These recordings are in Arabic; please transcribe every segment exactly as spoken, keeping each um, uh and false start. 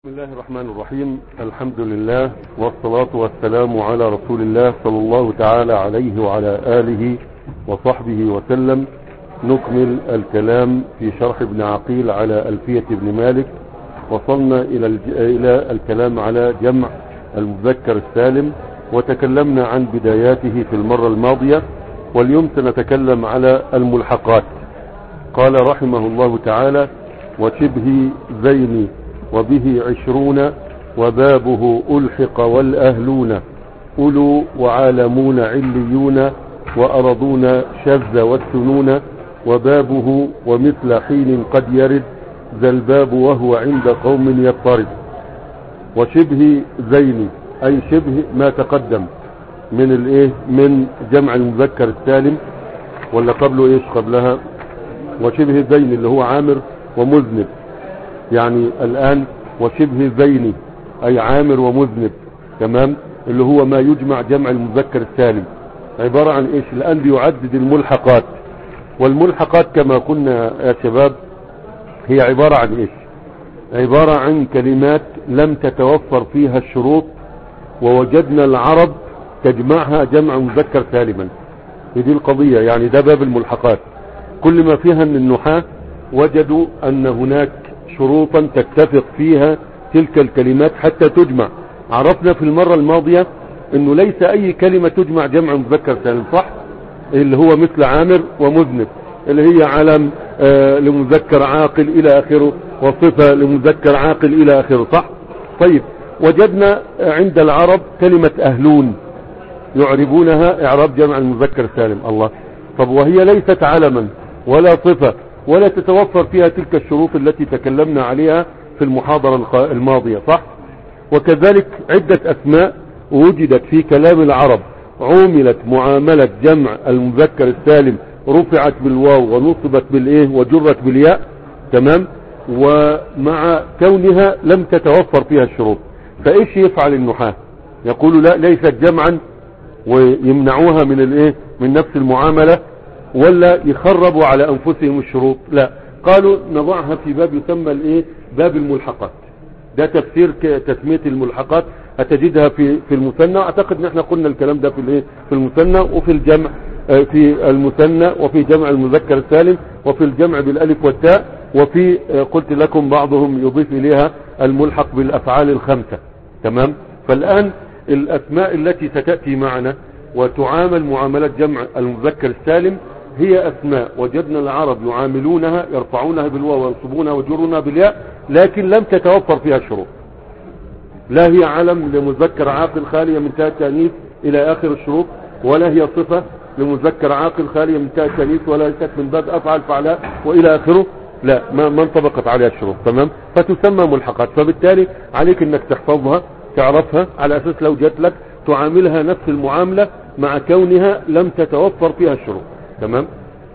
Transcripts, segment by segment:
بسم الله الرحمن الرحيم. الحمد لله والصلاة والسلام على رسول الله صلى الله تعالى عليه وعلى آله وصحبه وسلم. نكمل الكلام في شرح ابن عقيل على ألفية ابن مالك. وصلنا إلى الج... إلى الكلام على جمع المذكر السالم، وتكلمنا عن بداياته في المرة الماضية، واليوم سنتكلم على الملحقات. قال رحمه الله تعالى: وشبه زين وبه عشرون وبابه ألحق والأهلون أولو وعالمون عليون وأرضون شذ والسنون وبابه ومثل حين قد يرد ذا الباب وهو عند قوم يضطرد. وشبه زين أي شبه ما تقدم من الايه من جمع المذكر السالم، ولا قبله ايش قبلها؟ وشبه زين اللي هو عامر ومذنب. يعني الآن وشبه زين أي عامر ومذنب، تمام، اللي هو ما يجمع جمع المذكر السالم. عبارة عن ايش؟ الآن بيعدد الملحقات، والملحقات كما قلنا يا شباب هي عبارة عن ايش؟ عبارة عن كلمات لم تتوفر فيها الشروط، ووجدنا العرب تجمعها جمع مذكر سالما. دي القضية، يعني ده باب الملحقات. كل ما فيها من النحاة وجدوا أن هناك شروطا تتفق فيها تلك الكلمات حتى تجمع. عرفنا في المرة الماضية انه ليس اي كلمة تجمع جمع مذكر سالم، صح؟ اللي هو مثل عامر ومذنب، اللي هي علم آه لمذكر عاقل الى اخره، وصفة لمذكر عاقل الى اخره، صح؟ طيب، وجدنا عند العرب كلمة اهلون يعربونها اعراب جمع المذكر سالم. الله، طب وهي ليست علما ولا صفة ولا تتوفر فيها تلك الشروط التي تكلمنا عليها في المحاضرة الماضية، صح؟ وكذلك عدة أسماء وجدت في كلام العرب عوملت معاملة جمع المذكر السالم، رفعت بالواو ونصبت بالإيه وجرت بالياء، تمام، ومع كونها لم تتوفر فيها الشروط. فإيش يفعل النحاة؟ يقولوا لا، ليست جمعا ويمنعوها من الإيه من نفس المعاملة، ولا يخربوا على انفسهم الشروط؟ لا، قالوا نضعها في باب يسمى الايه باب الملحقات. ده تفسير تسمية الملحقات، هتجدها في في المثنى. اعتقد ان احنا قلنا الكلام ده في الايه في المثنى وفي الجمع، في المثنى وفي جمع المذكر السالم وفي الجمع بالالف والتاء، وفي قلت لكم بعضهم يضيف اليها الملحق بالافعال الخمسة، تمام. فالان الاسماء التي ستأتي معنا وتعامل معاملة جمع المذكر السالم هي أسماء وجدنا العرب يعاملونها، يرفعونها بالواو وينصبونها ويجرونها بالياء، لكن لم تتوفر فيها الشروط. لا هي علم لمذكر عاقل خالية من تاء التأنيث إلى آخر الشروط، ولا هي صفة لمذكر عاقل خالية من تاء التأنيث، ولا ليست من باب أفعل فعلاء وإلى آخره. لا، ما, ما انطبقت عليها الشروط، تمام. فتسمى ملحقات. فبالتالي عليك انك تحفظها، تعرفها، على أساس لو جات لك تعاملها نفس المعاملة مع كونها لم تتوفر فيها الشروط، تمام.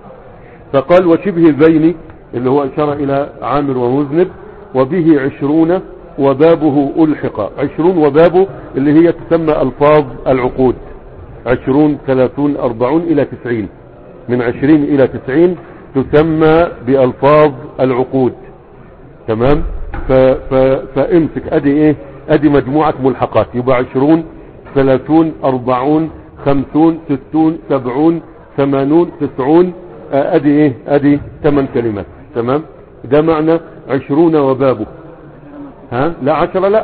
فقال وشبه زين اللي هو اشار الى عامر ومذنب، وبه عشرون وبابه ألحق. عشرون وبابه اللي هي تسمى الفاظ العقود. عشرون ثلاثون اربعون الى تسعين، من عشرين الى تسعين تسمى بألفاظ العقود، تمام. ف ف فامسك ادي ايه ادي مجموعة ملحقات. يبقى عشرون ثلاثون اربعون خمسون ستون سبعون ثمانون تسعون، ادي ايه ادي ثمان كلمات، تمام. ده معنى عشرون وبابه. ها لا عشرة، لا،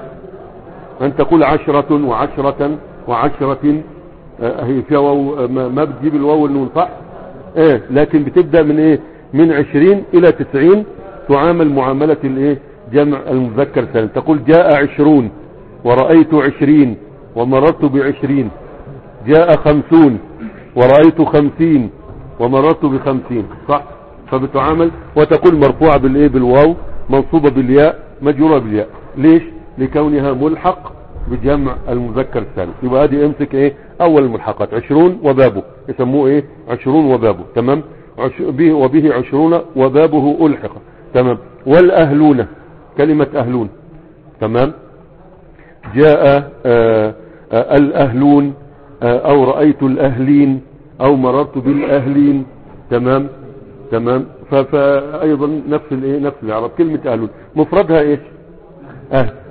ان تقول عشرة وعشرة وعشرة، هي فيها واو، ما بتجيب الواو والنون، صح؟ ايه، لكن بتبدأ من ايه من عشرين الى تسعين تعامل معاملة الايه جمع المذكر سالم. تقول جاء عشرون ورأيت عشرين ومررت بعشرين. جاء خمسون ورأيت خمسين ومررت بخمسين، صح؟ فبتعامل وتقول مرفوعة بالايه بالواو، منصوبة بالياء، مجرورة بالياء. ليش؟ لكونها ملحق بجمع المذكر السالم. يبقى ادي امسك ايه اول الملحقات عشرون وبابه، يسموه ايه عشرون وبابه، تمام. عش... به وبه عشرون وبابه ألحق، تمام. والأهلون، كلمة أهلون، تمام. جاء آآ آآ الأهلون، او رأيت الأهلين او مررت بالأهلين، تمام تمام. فايضا نفس الايه نفس العرب. كلمة أهلون مفردها ايش؟ أهل.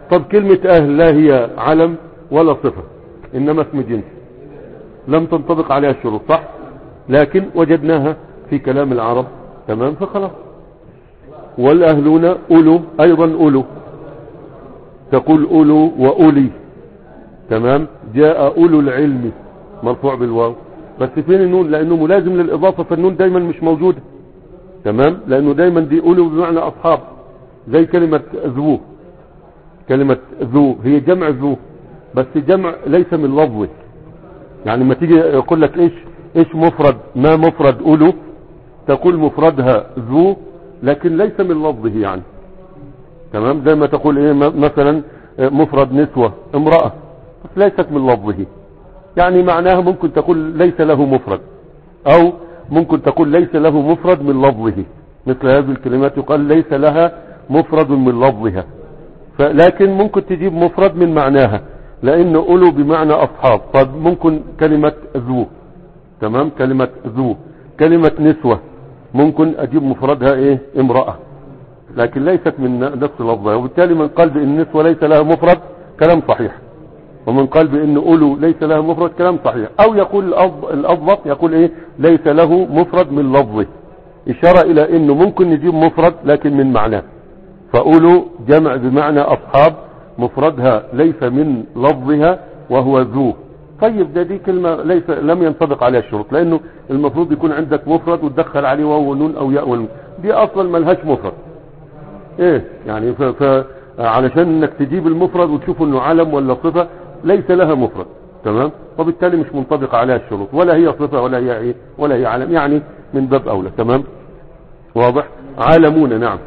طب كلمة اهل لا هي علم ولا صفة، انما اسم جنس، لم تنطبق عليها الشروط صح، لكن وجدناها في كلام العرب تمام فخلاص. والاهلون اولو، ايضا اولو، تقول اولو واولي تمام. جاء اولو العلم مرفوع بالواو، بس فين النون؟ لانه ملازم للاضافة، فالنون دايما مش موجودة تمام، لانه دايما دي اولو بمعنى اصحاب، زي كلمة ذو، كلمة ذو هي جمع ذو بس جمع ليس من لفظه. يعني ما تيجي يقول لك ايش ايش مفرد، ما مفرد اولو، تقول مفردها ذو لكن ليس من لفظه يعني تمام. زي ما تقول ايه مثلا مفرد نسوة امرأة، ليست من لفظه، يعني معناها ممكن تقول ليس له مفرد، او ممكن تقول ليس له مفرد من لفظه. مثل هذه الكلمات يقال ليس لها مفرد من لفظها، لكن ممكن تجيب مفرد من معناها، لان اولو بمعنى اصحاب، فممكن كلمة ذو تمام، كلمة ذو. كلمة نسوة ممكن اجيب مفردها ايه امرأة، لكن ليست من نفس لفظها، وبالتالي من قال بان النسوة ليس لها مفرد كلام صحيح، ومن قال بان اولو ليس لها مفرد كلام صحيح. او يقول الاضبط يقول ايه ليس له مفرد من لفظه، اشارة الى انه ممكن نجيب مفرد لكن من معناه. فاولو جمع بمعنى اصحاب، مفردها ليس من لفظها وهو ذو. طيب ده دي كلمة ليس لم ينطبق عليها الشروط، لانه المفروض يكون عندك مفرد وتدخل عليه واو ونون او ياء ونون، دي اصلا ملهاش مفرد ايه يعني. ف... ف... علشان انك تجيب المفرد وتشوف انه علم ولا صفة، ليس لها مفرد تمام، وبالتالي مش منطبق عليها الشروط، ولا هي صفة ولا هي ايه ولا هي علم، يعني من باب اولى تمام. واضح. عالمون نعم.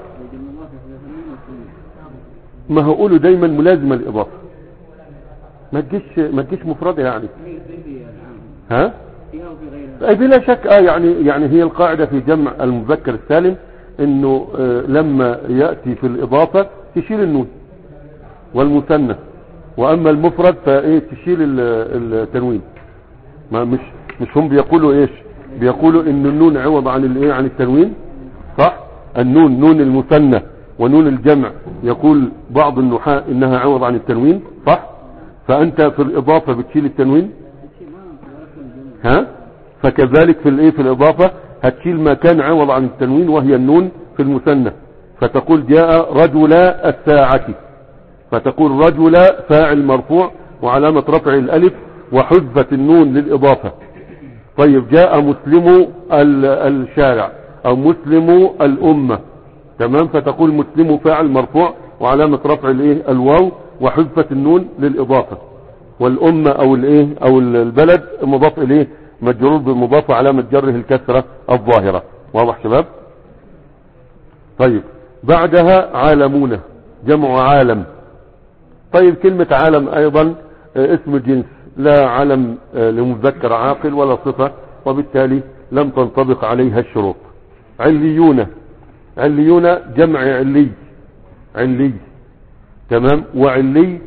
ما هو قولوا دايما ملازمة الاضافة، ما تجيش ما تجيش مفردة يعني. ها اي بلا شك اه يعني يعني هي القاعدة في جمع المذكر السالم انه آه لما يأتي في الاضافة تشيل النون والمثنى، واما المفرد فايه تشيل التنوين. ما مش مش هم بيقولوا ايش؟ بيقولوا ان النون عوض عن الايه عن التنوين صح. النون نون المثنى ونون الجمع يقول بعض النحاة انها عوض عن التنوين صح. فانت في الاضافة بتشيل التنوين ها، فكذلك في الايه في الاضافة هتشيل ما كان عوض عن التنوين وهي النون في المثنى، فتقول جاء رجل الساعة، فتقول رجل فاعل مرفوع وعلامة رفع الالف وحذفت النون للاضافة. طيب جاء مسلم الشارع او مسلم الامة تمام، فتقول مسلم فاعل مرفوع وعلامة رفع الايه الواو وحذفت النون للاضافة، والامة او الايه او البلد مضاف اليه مجرور بالمضاف علامة جره الكسرة الظاهرة. واضح شباب؟ طيب بعدها عالمون جمع عالم. طيب كلمة عالم ايضا اسم جنس، لا علم لمذكر عاقل ولا صفة، وبالتالي لم تنطبق عليها الشروط. عليون، عليون جمع علي، علي تمام. وعلي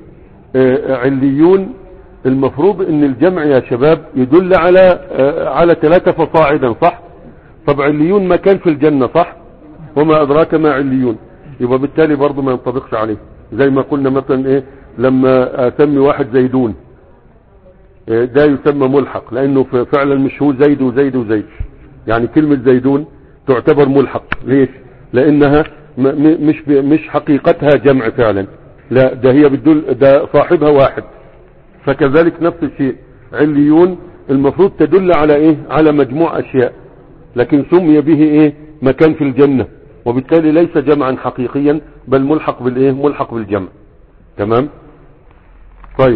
عليون المفروض ان الجمع يا شباب يدل على على ثلاثة فصاعدا صح. طب عليون مكان في الجنة صح، وما ادراك ما عليون، يبقى بالتالي برضو ما ينطبقش عليه. زي ما قلنا مثلا ايه لما اسمي واحد زيدون ده يسمى ملحق، لانه فعلا مش هو زيد وزيد وزيد، يعني كلمة زيدون تعتبر ملحق. ليش؟ لانها مش مش حقيقتها جمع فعلا، لا ده هي بتدل ده صاحبها واحد. فكذلك نفس الشيء عليون المفروض تدل على ايه على مجموع اشياء، لكن سمي به ايه مكان في الجنة، وبالتالي ليس جمعا حقيقيا بل ملحق بالايه ملحق بالجمع تمام. طيب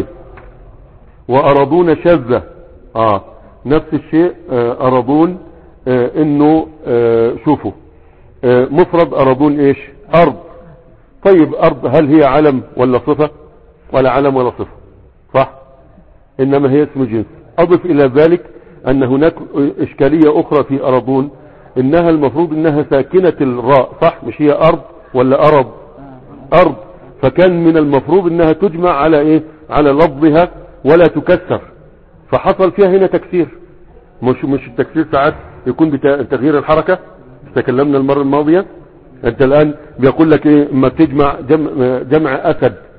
وارضون شذة اه نفس الشيء آه ارضون آه انه آه شوفوا آه مفرد ارضون ايش ارض. طيب ارض هل هي علم ولا صفة؟ ولا علم ولا صفة صح، انما هي اسم جنس. اضف الى ذلك ان هناك اشكالية اخرى في ارضون، انها المفروض انها ساكنة الراء صح، مش هي ارض ولا ارض ارض، فكان من المفروض انها تجمع على ايه على لفظها ولا تكسر، فحصل فيها هنا تكسير. مش مش التكسير ساعات يكون بتغيير الحركة، تكلمنا المرة الماضية. انت الان بيقول لك ايه اما تجمع جمع, جمع اسد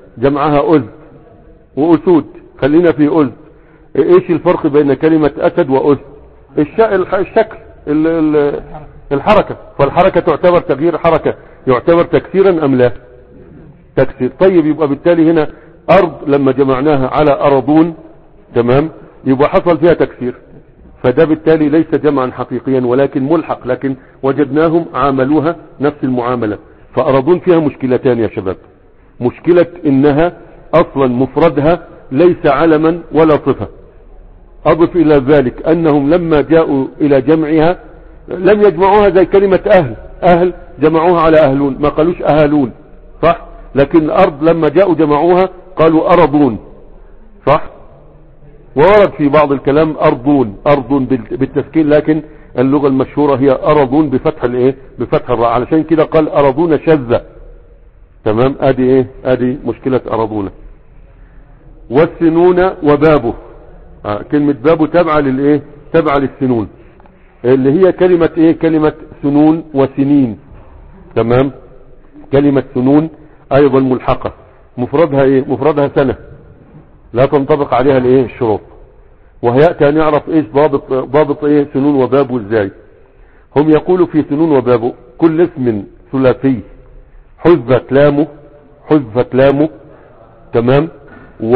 جمعها أزد وأسود، خلينا في أزد. ايش الفرق بين كلمة أسد وأسد؟ الشكل، الحركة. فالحركة تعتبر تغيير حركة، يعتبر تكسيرا أم لا؟ تكسير. طيب يبقى بالتالي هنا أرض لما جمعناها على أرضون، تمام، يبقى حصل فيها تكسير، فده بالتالي ليس جمعا حقيقيا ولكن ملحق، لكن وجدناهم عاملوها نفس المعاملة. فأرضون فيها مشكلتان يا شباب. مشكلة إنها أصلا مفردها ليس علما ولا صفة. أضف إلى ذلك أنهم لما جاءوا إلى جمعها لم يجمعوها زي كلمة أهل. أهل جمعوها على أهلون، ما قالوش أهلون، صح؟ لكن الأرض لما جاءوا جمعوها قالوا أرضون، صح؟ وورد في بعض الكلام أرضون، أرض بالتسكين، لكن اللغة المشهورة هي أرضون بفتح الإيه؟ بفتح الراء، علشان كده قال أرضون شذة. تمام. ادي ايه؟ ادي مشكلة أرضون. والسنون وبابه. آه كلمة بابه تابعة للايه؟ تابعة للسنون، اللي هي كلمة ايه؟ كلمة سنون وسنين. تمام. كلمة سنون ايضا ملحقة، مفردها ايه؟ مفردها سنة، لا تنطبق عليها الايه؟ الشروط. وهيأتي ان يعرف ايش ضابط ضابط ايه سنون وبابه ازاي. هم يقولوا في سنون وبابه كل اسم ثلاثي حذفت لامه، حذفت لامه، تمام، و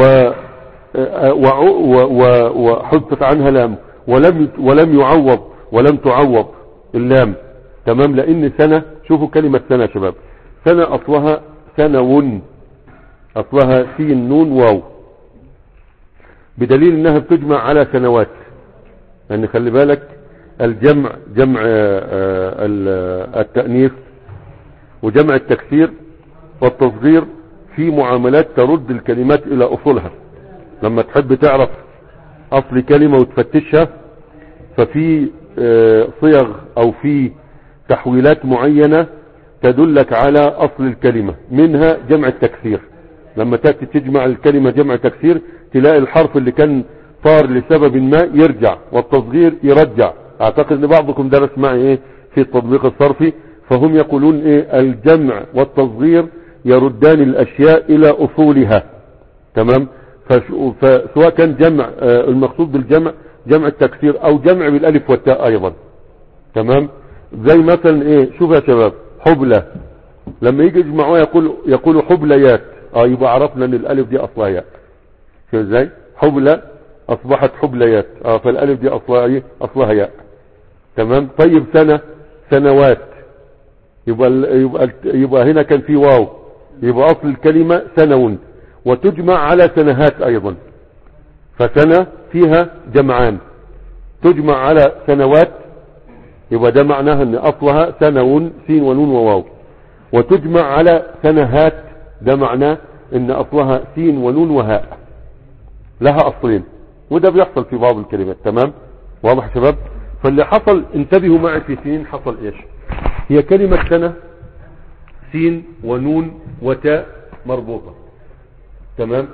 وحذفت عنها لام، ولم ولم يعوض ولم تعوض اللام. تمام. لان سنة، شوفوا كلمة سنة يا شباب، سنة اصلها سنون، اصلها سين نون واو، بدليل انها بتجمع على سنوات. يعني خلي بالك الجمع، جمع التأنيث وجمع التكسير والتصغير في معاملات ترد الكلمات الى اصولها. لما تحب تعرف اصل كلمة وتفتشها، ففي صيغ او في تحويلات معينة تدلك على اصل الكلمة، منها جمع التكسير. لما تأتي تجمع الكلمة جمع تكسير تلاقي الحرف اللي كان طار لسبب ما يرجع، والتصغير يرجع. اعتقد ان بعضكم درس معي ايه في التطبيق الصرفي، فهم يقولون ايه؟ الجمع والتصغير يردان الاشياء الى اصولها. تمام. فسواء كان جمع آه المقصود بالجمع جمع التكسير او جمع بالالف والتاء ايضا. تمام. زي مثلا ايه؟ شوف يا شباب، حبلة لما يجي يجمعوها يقول يقولوا حبليات، اه يبقى عرفنا ان الالف دي اصلها ياء. شوف ازاي؟ حبلة اصبحت حبليات، اه فالالف دي اصلها ايه؟ اصلها ياء. تمام. طيب سنة، سنوات، يبقى يبقى يبقى هنا كان في واو، يبقى اصل الكلمة سنون، وتجمع على سنهات ايضا. فسنة فيها جمعان، تجمع على سنوات، يبقى ده معناها ان اصلها سنون سين ونون وواو، وتجمع على سنهات، ده معناه ان اصلها سين ونون وهاء، لها اصلين. وده بيحصل في بعض الكلمات. تمام. واضح يا شباب؟ فاللي حصل، انتبهوا معي في سين، حصل ايش؟ هي كلمة سنة سين ونون وتاء مربوطة. تمام.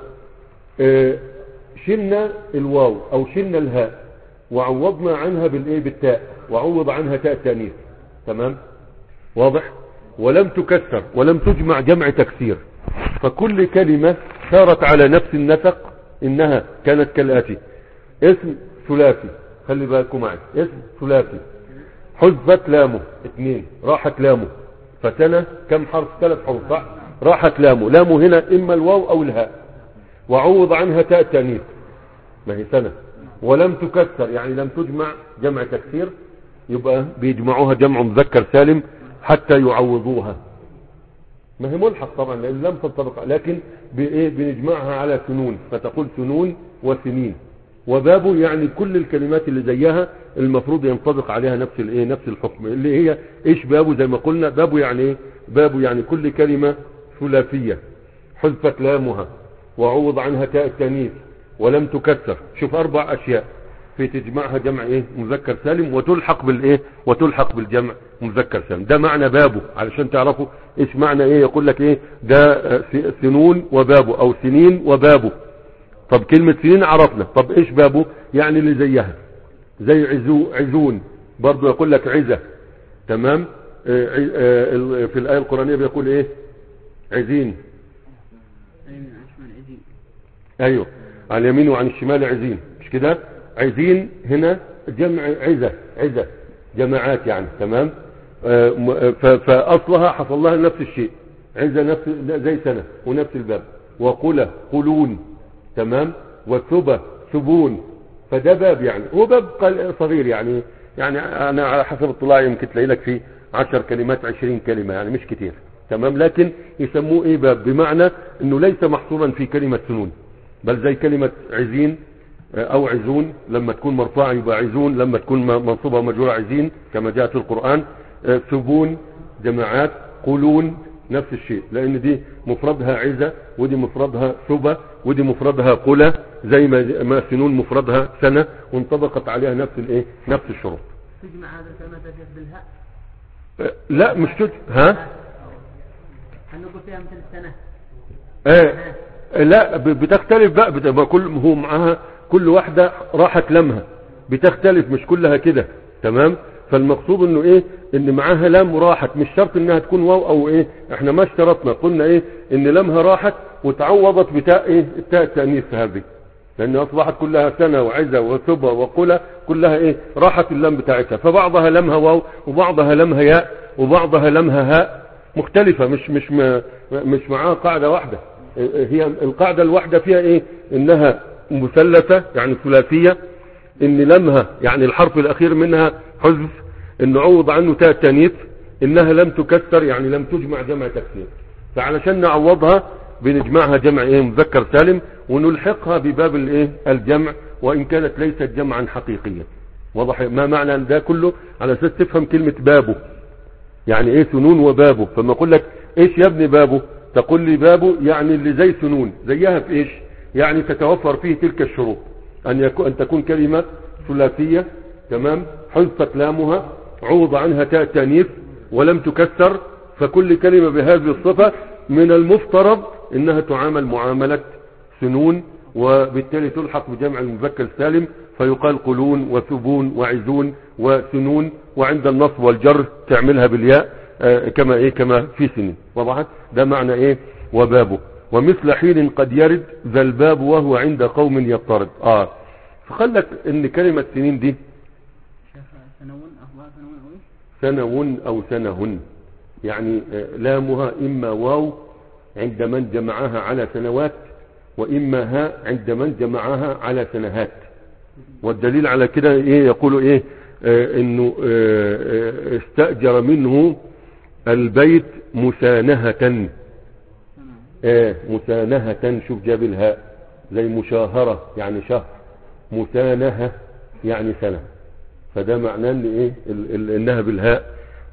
اه شلنا الواو او شلنا الهاء وعوضنا عنها بالايه؟ بالتاء، وعوض عنها تاء تانيث. تمام. واضح؟ ولم تكسر ولم تجمع جمع تكسير، فكل كلمة سارت على نفس النسق. انها كانت كالاتي: اسم ثلاثي، خلي بالكم معي، اسم ثلاثي حذفت لامه، اثنين، راحت لامه. فسنة كم حرف؟ ثلاث حروف، صح؟ راحت لامه، لامه هنا اما الواو او الهاء، وعوض عنها تاء تانيث، ما هي سنة. ولم تكسر يعني لم تجمع جمع تكسير، يبقى بيجمعوها جمع مذكر سالم حتى يعوضوها. ما هي ملحق طبعا لان لم تنطبق، لكن بايه؟ بنجمعها على سنون، فتقول سنون وسنين. وبابه يعني كل الكلمات اللي زيها المفروض ينطبق عليها نفس الايه؟ نفس الحكم، اللي هي ايش بابه؟ زي ما قلنا بابه يعني ايه؟ بابه يعني كل كلمة ثلاثية حذفت لامها وعوض عنها تاء التانيث ولم تكسر. شوف اربع اشياء في تجمعها جمع ايه؟ مذكر سالم، وتلحق بالايه؟ وتلحق بالجمع مذكر سالم. ده معنى بابه، علشان تعرفوا ايش معنى ايه. يقول لك ايه؟ ده سنون وبابه او سنين وبابه. طب كلمة سنين عرفنا، طب ايش بابه؟ يعني اللي زيها، زي عزو عزون، برضو يقول لك عزة. تمام. في الآية القرآنية بيقول ايه؟ عزين، عزين. ايوه، عن اليمين وعن الشمال عزين، مش كده؟ عزين هنا جمع عزة، عزة جماعات يعني. تمام. آه فاصلها حصل لها نفس الشيء، عزة نفس زي سنة ونفس الباب. وقلة قلون، تمام. وثبة ثبون، فده باب يعني، هو باب صغير يعني، يعني انا على حسب اطلاعي يمكن تلاقي لك فيه عشر كلمات عشرين كلمة يعني، مش كتير. تمام. لكن يسموه ايه؟ باب، بمعنى انه ليس محصورا في كلمة سنون، بل زي كلمة عزين او عزون، لما تكون مرفوعة يبقى عزون، لما تكون منصوبة مجرورة عزين كما جاء في القرآن. ثبون جماعات، قلون نفس الشيء، لان دي مفردها عزة ودي مفردها ثبة ودي مفردها قلة، زي ما سنون مفردها سنة، وانطبقت عليها نفس الايه، نفس الشروط. تجمع هذا الكلمات بالهاء؟ لا مش تجمع. ها؟ هل نقول فيها مثل السنة؟ ايه لا، بتختلف بقى، بتبقى كل هو معاها كل واحدة راحت لمها، بتختلف مش كلها كده. تمام. فالمقصود انه ايه، ان معاها لام راحت، مش شرط انها تكون واو او ايه، احنا ما اشترطنا، قلنا ايه، ان لامها راحت وتعوضت بتاء ايه، التاء التانيث هذه، لان اصبحت كلها سنة وعزة وثبة وقلة، كلها ايه، راحت اللام بتاعتها، فبعضها لامها واو وبعضها لامها ياء وبعضها لامها هاء مختلفة، مش مش مش معاها قاعدة واحدة. هي القاعدة الواحدة فيها ايه، انها مثلثة يعني ثلاثية، ان لمها يعني الحرف الاخير منها حذف، ان عوض عنه تاء التانيث، انها لم تكسر يعني لم تجمع جمع تكسير، فعلشان نعوضها بنجمعها جمع ايه، مذكر سالم، ونلحقها بباب الايه، الجمع، وان كانت ليست جمعا حقيقيا. واضح ما معنى ده كله؟ على اساس تفهم كلمة بابه يعني ايه، سنون وبابه. فما اقول لك ايش يا ابني بابه، تقول لي بابه يعني اللي زي سنون، زيها في ايش يعني؟ تتوفر فيه تلك الشروط، ان يكون ان تكون كلمة ثلاثية، تمام، حذفت لامها، عوض عنها تاء التانيث، ولم تكسر، فكل كلمة بهذه الصفة من المفترض انها تعامل معاملة سنون، وبالتالي تلحق بجمع المذكر السالم، فيقال قلون وثبون وعزون وسنون، وعند النصب والجر تعملها بالياء آه كما ايه، كما في سنين. وضحت؟ ده معنى ايه وبابه. ومثل حين قد يرد ذا الباب وهو عند قوم يضطرد. اه فخلك ان كلمة سنين دي سنون أو سنون او سنهن، يعني آه لامها اما واو عند من جمعها على سنوات، واما هاء عند من جمعها على سنهات. والدليل على كده ايه، يقولوا ايه، آه انه آه استأجر منه البيت مسانهة. آه مسانهة، شوف جاب الهاء، زي مشاهرة يعني شهر، مسانهة يعني سنة، فده معناه ان ايه، انها بالهاء،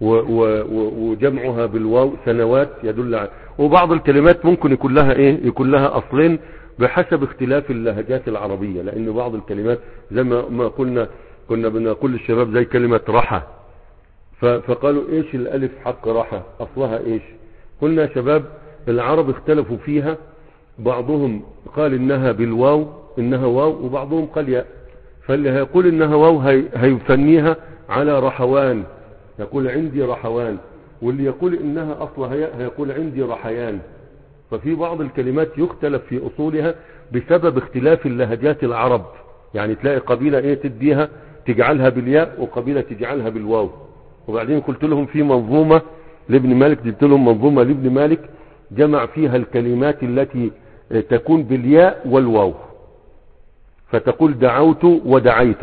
وجمعها بالواو سنوات يدل على. وبعض الكلمات ممكن يكون لها ايه، يكون لها اصلين بحسب اختلاف اللهجات العربية، لان بعض الكلمات زي ما قلنا كنا بنقول للشباب زي كلمة رحى، فقالوا ايش الالف حق رحى اصلها ايش؟ قلنا يا شباب العرب اختلفوا فيها، بعضهم قال انها بالواو انها واو، وبعضهم قال ياء، فاللي هيقول انها واو هي هيفنيها على رحوان، يقول عندي رحوان، واللي يقول انها اصلها ياء هيقول عندي رحيان. ففي بعض الكلمات يختلف في اصولها بسبب اختلاف اللهجات العرب، يعني تلاقي قبيلة ايه تديها تجعلها بالياء، وقبيلة تجعلها بالواو. وبعدين قلت لهم في منظومة لابن مالك، جبت لهم منظومة لابن مالك جمع فيها الكلمات التي تكون بالياء والواو، فتقول دعوت ودعيت،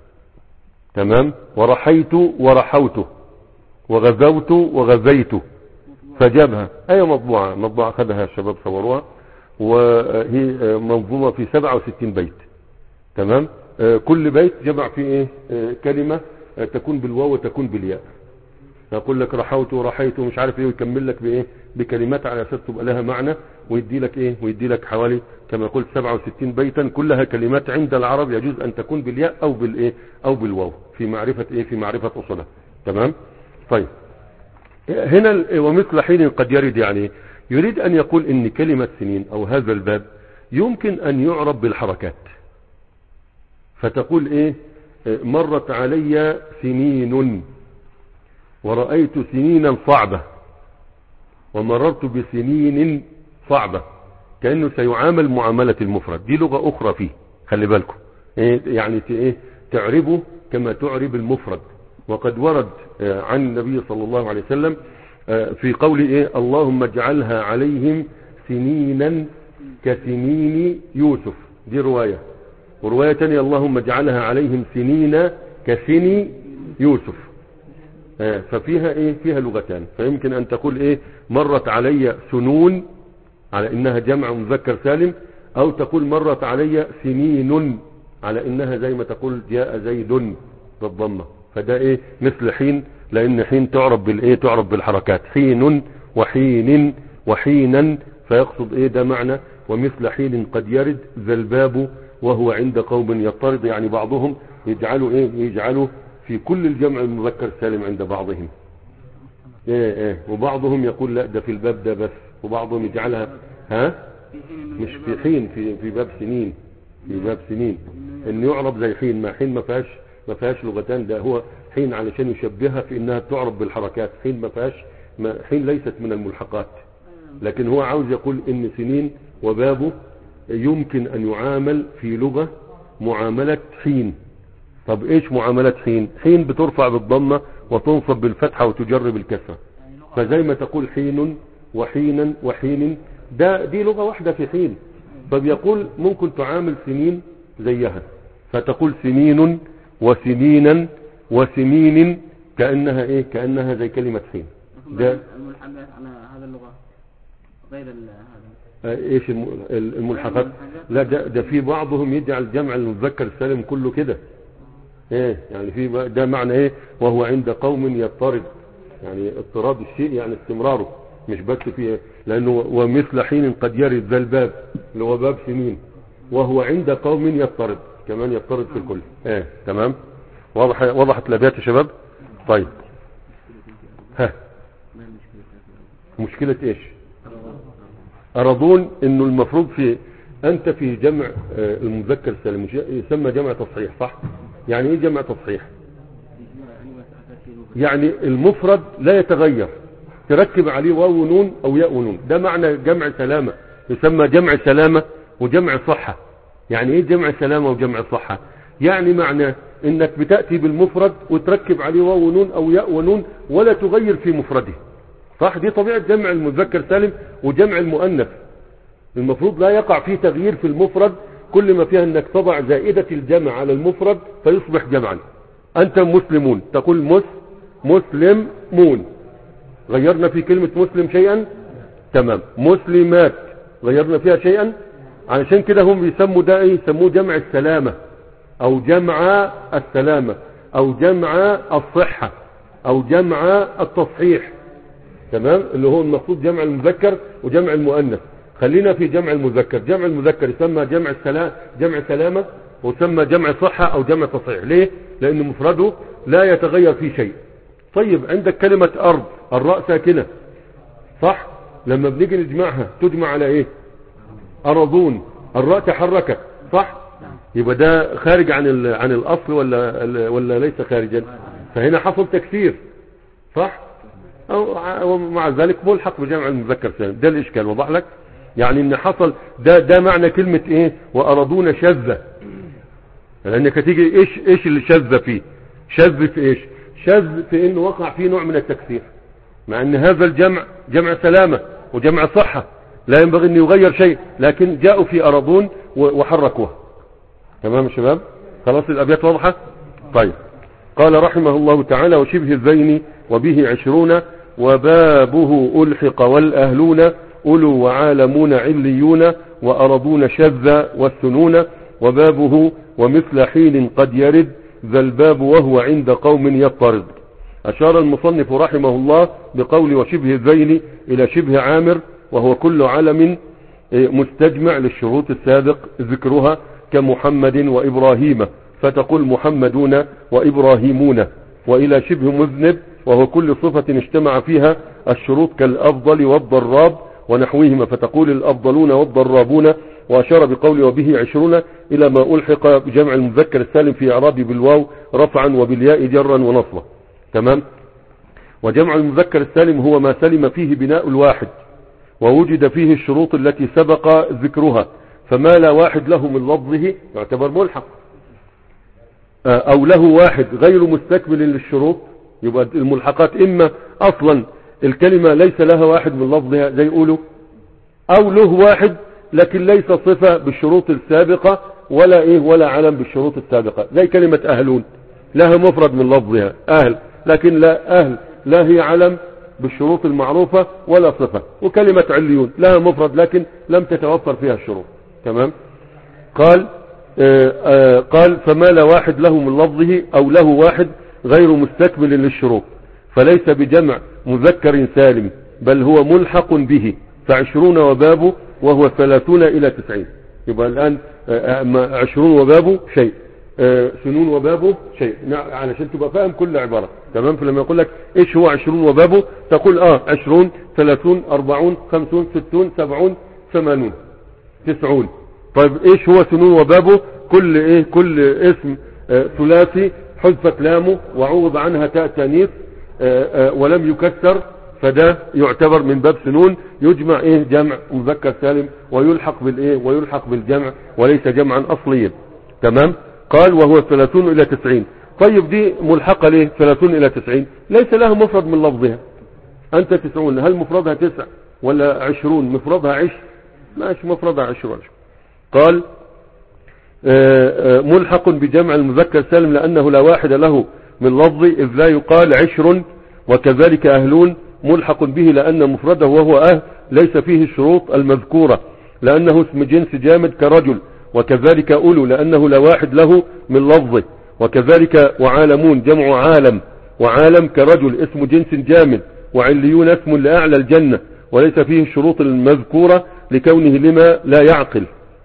تمام، ورحيت ورحوت، وغزوت وغزيت، فجابها. اي مطبوعة مطبوعة خدها الشباب صوروها، وهي منظومة في سبعة وستين بيت، تمام. كل بيت جمع فيه ايه كلمة تكون بالواو وتكون بالياء. يقول لك رحوت ورحيت ومش عارف ايه، ويكمل لك بايه بكلمات على اساس تبقى لها معنى، ويدي لك ايه، ويدي لك حوالي كما قلت سبعة وستين بيتا، كلها كلمات عند العرب يجوز ان تكون بالياء او بالايه او بالواو في معرفة ايه، في معرفة اصولها. تمام. طيب هنا ومثل حين قد يرد، يعني يريد ان يقول ان كلمة سنين او هذا الباب يمكن ان يعرب بالحركات، فتقول ايه، مرت علي سنين ورأيت سنينا صعبة ومررت بسنين صعبة، كأنه سيعامل معاملة المفرد. دي لغة أخرى فيه، خلي بالكم إيه يعني إيه تعربه كما تعرب المفرد. وقد ورد عن النبي صلى الله عليه وسلم في قول إيه اللهم اجعلها عليهم سنينا كسنين يوسف، دي رواية. ورواية تانية اللهم اجعلها عليهم سنين كسني يوسف. ففيها ايه فيها لغتان، فيمكن ان تقول ايه مرت علي سنون على انها جمع مذكر سالم، او تقول مرت علي سنين على انها زي ما تقول جاء زيد بالضمه. فده ايه مثل حين، لان حين تعرب بالايه تعرب بالحركات، حين وحين وحينا، فيقصد ايه ده معنى. ومثل حين قد يرد ذا الباب وهو عند قوم يضطرد، يعني بعضهم يجعلوا ايه يجعلوا في كل الجمع المذكر السالم عند بعضهم ايه ايه وبعضهم يقول لا ده في الباب ده بس، وبعضهم يجعلها ها مش في حين في في باب سنين، في باب سنين ان يعرب زي حين. ما حين ما فيهاش ما فيهاش لغتان، ده هو حين علشان يشبهها في انها تعرب بالحركات. حين ما فيهاش ما حين ليست من الملحقات، لكن هو عاوز يقول ان سنين وبابه يمكن ان يعامل في لغة معاملة حين. طب ايش معاملة حين؟ حين بترفع بالضمة وتنصب بالفتحة وتجر بالكسرة، فزي ما تقول حين وحينا وحين، ده دي لغة واحدة في حين. فبيقول ممكن تعامل سنين زيها، فتقول سنين وسنينا وسنين، كأنها ايه كأنها زي كلمة حين. ده الملحقات على هذا اللغة غير هذا ايش الملحقات؟ لا ده, ده في بعضهم يجعل الجمع المذكر السالم كله كده ايه، يعني في ده معنى ايه وهو عند قوم يضطرد، يعني اضطراد الشيء يعني استمراره، مش بس فيه. لانه ومثل حين قد يرد ذا الباب اللي هو باب سنين وهو عند قوم يضطرد، كمان يضطرد في الكل ايه. تمام، واضح وضحت الابيات يا شباب؟ طيب ها مشكلة ايش؟ أرضون انه المفروض في انت في جمع المذكر السالم يسمى جمع تصحيح، صح؟ يعني ايه جمع تصحيح؟ يعني المفرد لا يتغير، تركب عليه واو ونون او ياء ونون، ده معنى جمع سلامة، يسمى جمع سلامة وجمع صحة. يعني ايه جمع سلامة وجمع صحة؟ يعني معنى انك بتأتي بالمفرد وتركب عليه واو ونون او ياء ونون ولا تغير في مفرده، صح؟ دي طبيعة جمع المذكر سالم وجمع المؤنث. المفروض لا يقع فيه تغيير في المفرد، كل ما فيها انك تضع زائدة الجمع على المفرد فيصبح جمعا. انت مسلمون تقول مس مسلمون، غيرنا في كلمة مسلم شيئا؟ تمام. مسلمات غيرنا فيها شيئا؟ علشان كده هم بيسموا ده ايه يسموه جمع السلامة او جمع السلامة او جمع الصحة او جمع التصحيح. تمام، اللي هو المقصود جمع المذكر وجمع المؤنث. خلينا في جمع المذكر. جمع المذكر يسمى جمع السلام جمع سلامة ويسمى جمع صحة او جمع تصحيح. ليه؟ لان مفرده لا يتغير فيه شيء. طيب عندك كلمة ارض، الراء ساكنة، صح؟ لما بنيجي نجمعها تجمع على ايه؟ ارضون، الراء تحركت، صح؟ يبقى ده خارج عن عن الاصل ولا ولا ليس خارجا؟ فهنا حصل تكسير، صح؟ او مع ذلك ملحق بجمع المذكر سالم. ده الاشكال، وضح لك يعني ان حصل ده ده معنى كلمة ايه وارضون شذة، لانك هتيجي ايش ايش اللي شذ فيه؟ شذ في ايش؟ شذ في انه وقع فيه نوع من التكسير، مع ان هذا الجمع جمع سلامة وجمع صحة لا ينبغي ان يغير شيء، لكن جاءوا في ارضون وحركوها. تمام يا شباب؟ خلاص الابيات واضحة؟ طيب قال رحمه الله تعالى وشبه الذين وبه عشرون وبابه ألحق والأهلون أولو وعالمون عليون وأرضون شذ والسنون وبابه ومثل حين قد يرد ذا الباب وهو عند قوم يضطرد. أشار المصنف رحمه الله بقول وشبه الذين إلى شبه عامر، وهو كل علم مستجمع للشروط السابق ذكرها كمحمد وإبراهيم، فتقول محمدون وإبراهيمون. وإلى شبه مذنب وهو كل صفة اجتمع فيها الشروط كالأفضل والضراب ونحوهما، فتقول الأفضلون والضرابون. وأشار بقول وبه عشرون إلى ما ألحق بجمع المذكر السالم في إعرابه بالواو رفعا وبالياء جرا ونصبا. تمام. وجمع المذكر السالم هو ما سلم فيه بناء الواحد ووجد فيه الشروط التي سبق ذكرها فما لا واحد له من لفظه يعتبر ملحق، او له واحد غير مستكمل للشروط يبقى الملحقات اما اصلا الكلمة ليس لها واحد من لفظها زي يقولوا، او له واحد لكن ليس صفة بالشروط السابقة ولا ايه ولا علم بالشروط السابقة، زي كلمة اهلون لها مفرد من لفظها اهل لكن لا اهل لا هي علم بالشروط المعروفة ولا صفة، وكلمة عليون لها مفرد لكن لم تتوفر فيها الشروط. تمام. قال آآ آآ قال فما لا واحد له من لفظه او له واحد غير مستكمل للشروط فليس بجمع مذكر سالم بل هو ملحق به فعشرون وبابه وهو ثلاثون الى تسعين. يبقى الان عشرون وبابه شيء، سنون وبابه شيء، علشان تبقى فاهم كل عبارة. تمام. فلما يقول لك ايش هو عشرون وبابه تقول اه عشرون ثلاثون اربعون خمسون ستون سبعون ثمانون تسعون. طيب ايش هو سنون وبابه؟ كل ايه كل اسم آه ثلاثي حذفت لامه وعوض عنها تاء تانيث آه آه ولم يكسر فده يعتبر من باب سنون، يجمع ايه جمع مذكر سالم ويلحق بالايه ويلحق بالجمع وليس جمعا اصليا. تمام. قال وهو ثلاثون الى تسعين. طيب دي ملحقة ليه ثلاثون الى تسعين؟ ليس لها مفرد من لفظها. انت تسعون هل مفردها تسع ولا عشرون مفردها عشر؟ ماشي مفردها عشرون. قال آآ آآ ملحق بجمع المذكر سالم لأنه لا واحد له من لفظ إذ لا يقال عشر، وكذلك أهلون ملحق به لأن مفرده وهو أهل ليس فيه الشروط المذكورة لأنه اسم جنس جامد كرجل، وكذلك أولو لأنه لا واحد له من لفظه، وكذلك وعالمون جمع عالم وعالم كرجل اسم جنس جامد، وعليون اسم لأعلى الجنة وليس فيه الشروط المذكورة لكونه لما لا يعقل.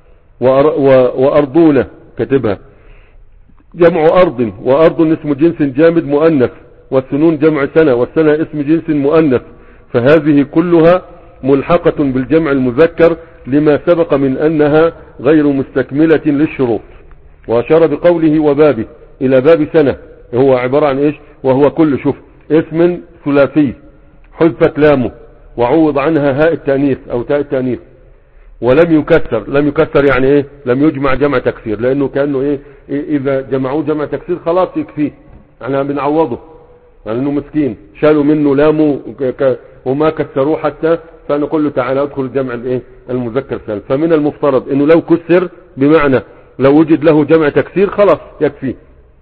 وأرضون كتبها جمع أرض، وأرض اسم جنس جامد مؤنث، والسنون جمع سنة والسنة اسم جنس مؤنث، فهذه كلها ملحقة بالجمع المذكر لما سبق من أنها غير مستكملة للشروط. وأشار بقوله وبابه إلى باب سنة هو عبارة عن إيش؟ وهو كل شوف اسم ثلاثي حذفت لامه وعوض عنها هاء التأنيث أو تاء التأنيث ولم يكسر. لم يكسر يعني ايه؟ لم يجمع جمع تكسير، لانه كأنه ايه, إيه اذا جمعوه جمع تكسير خلاص يكفيه، احنا بنعوضه لانه يعني مسكين شالوا منه لامه وما كسروه حتى، فنقول له تعالى ادخل الجمع الايه المذكر سالم. فمن المفترض انه لو كسر بمعنى لو وجد له جمع تكسير خلاص يكفيه.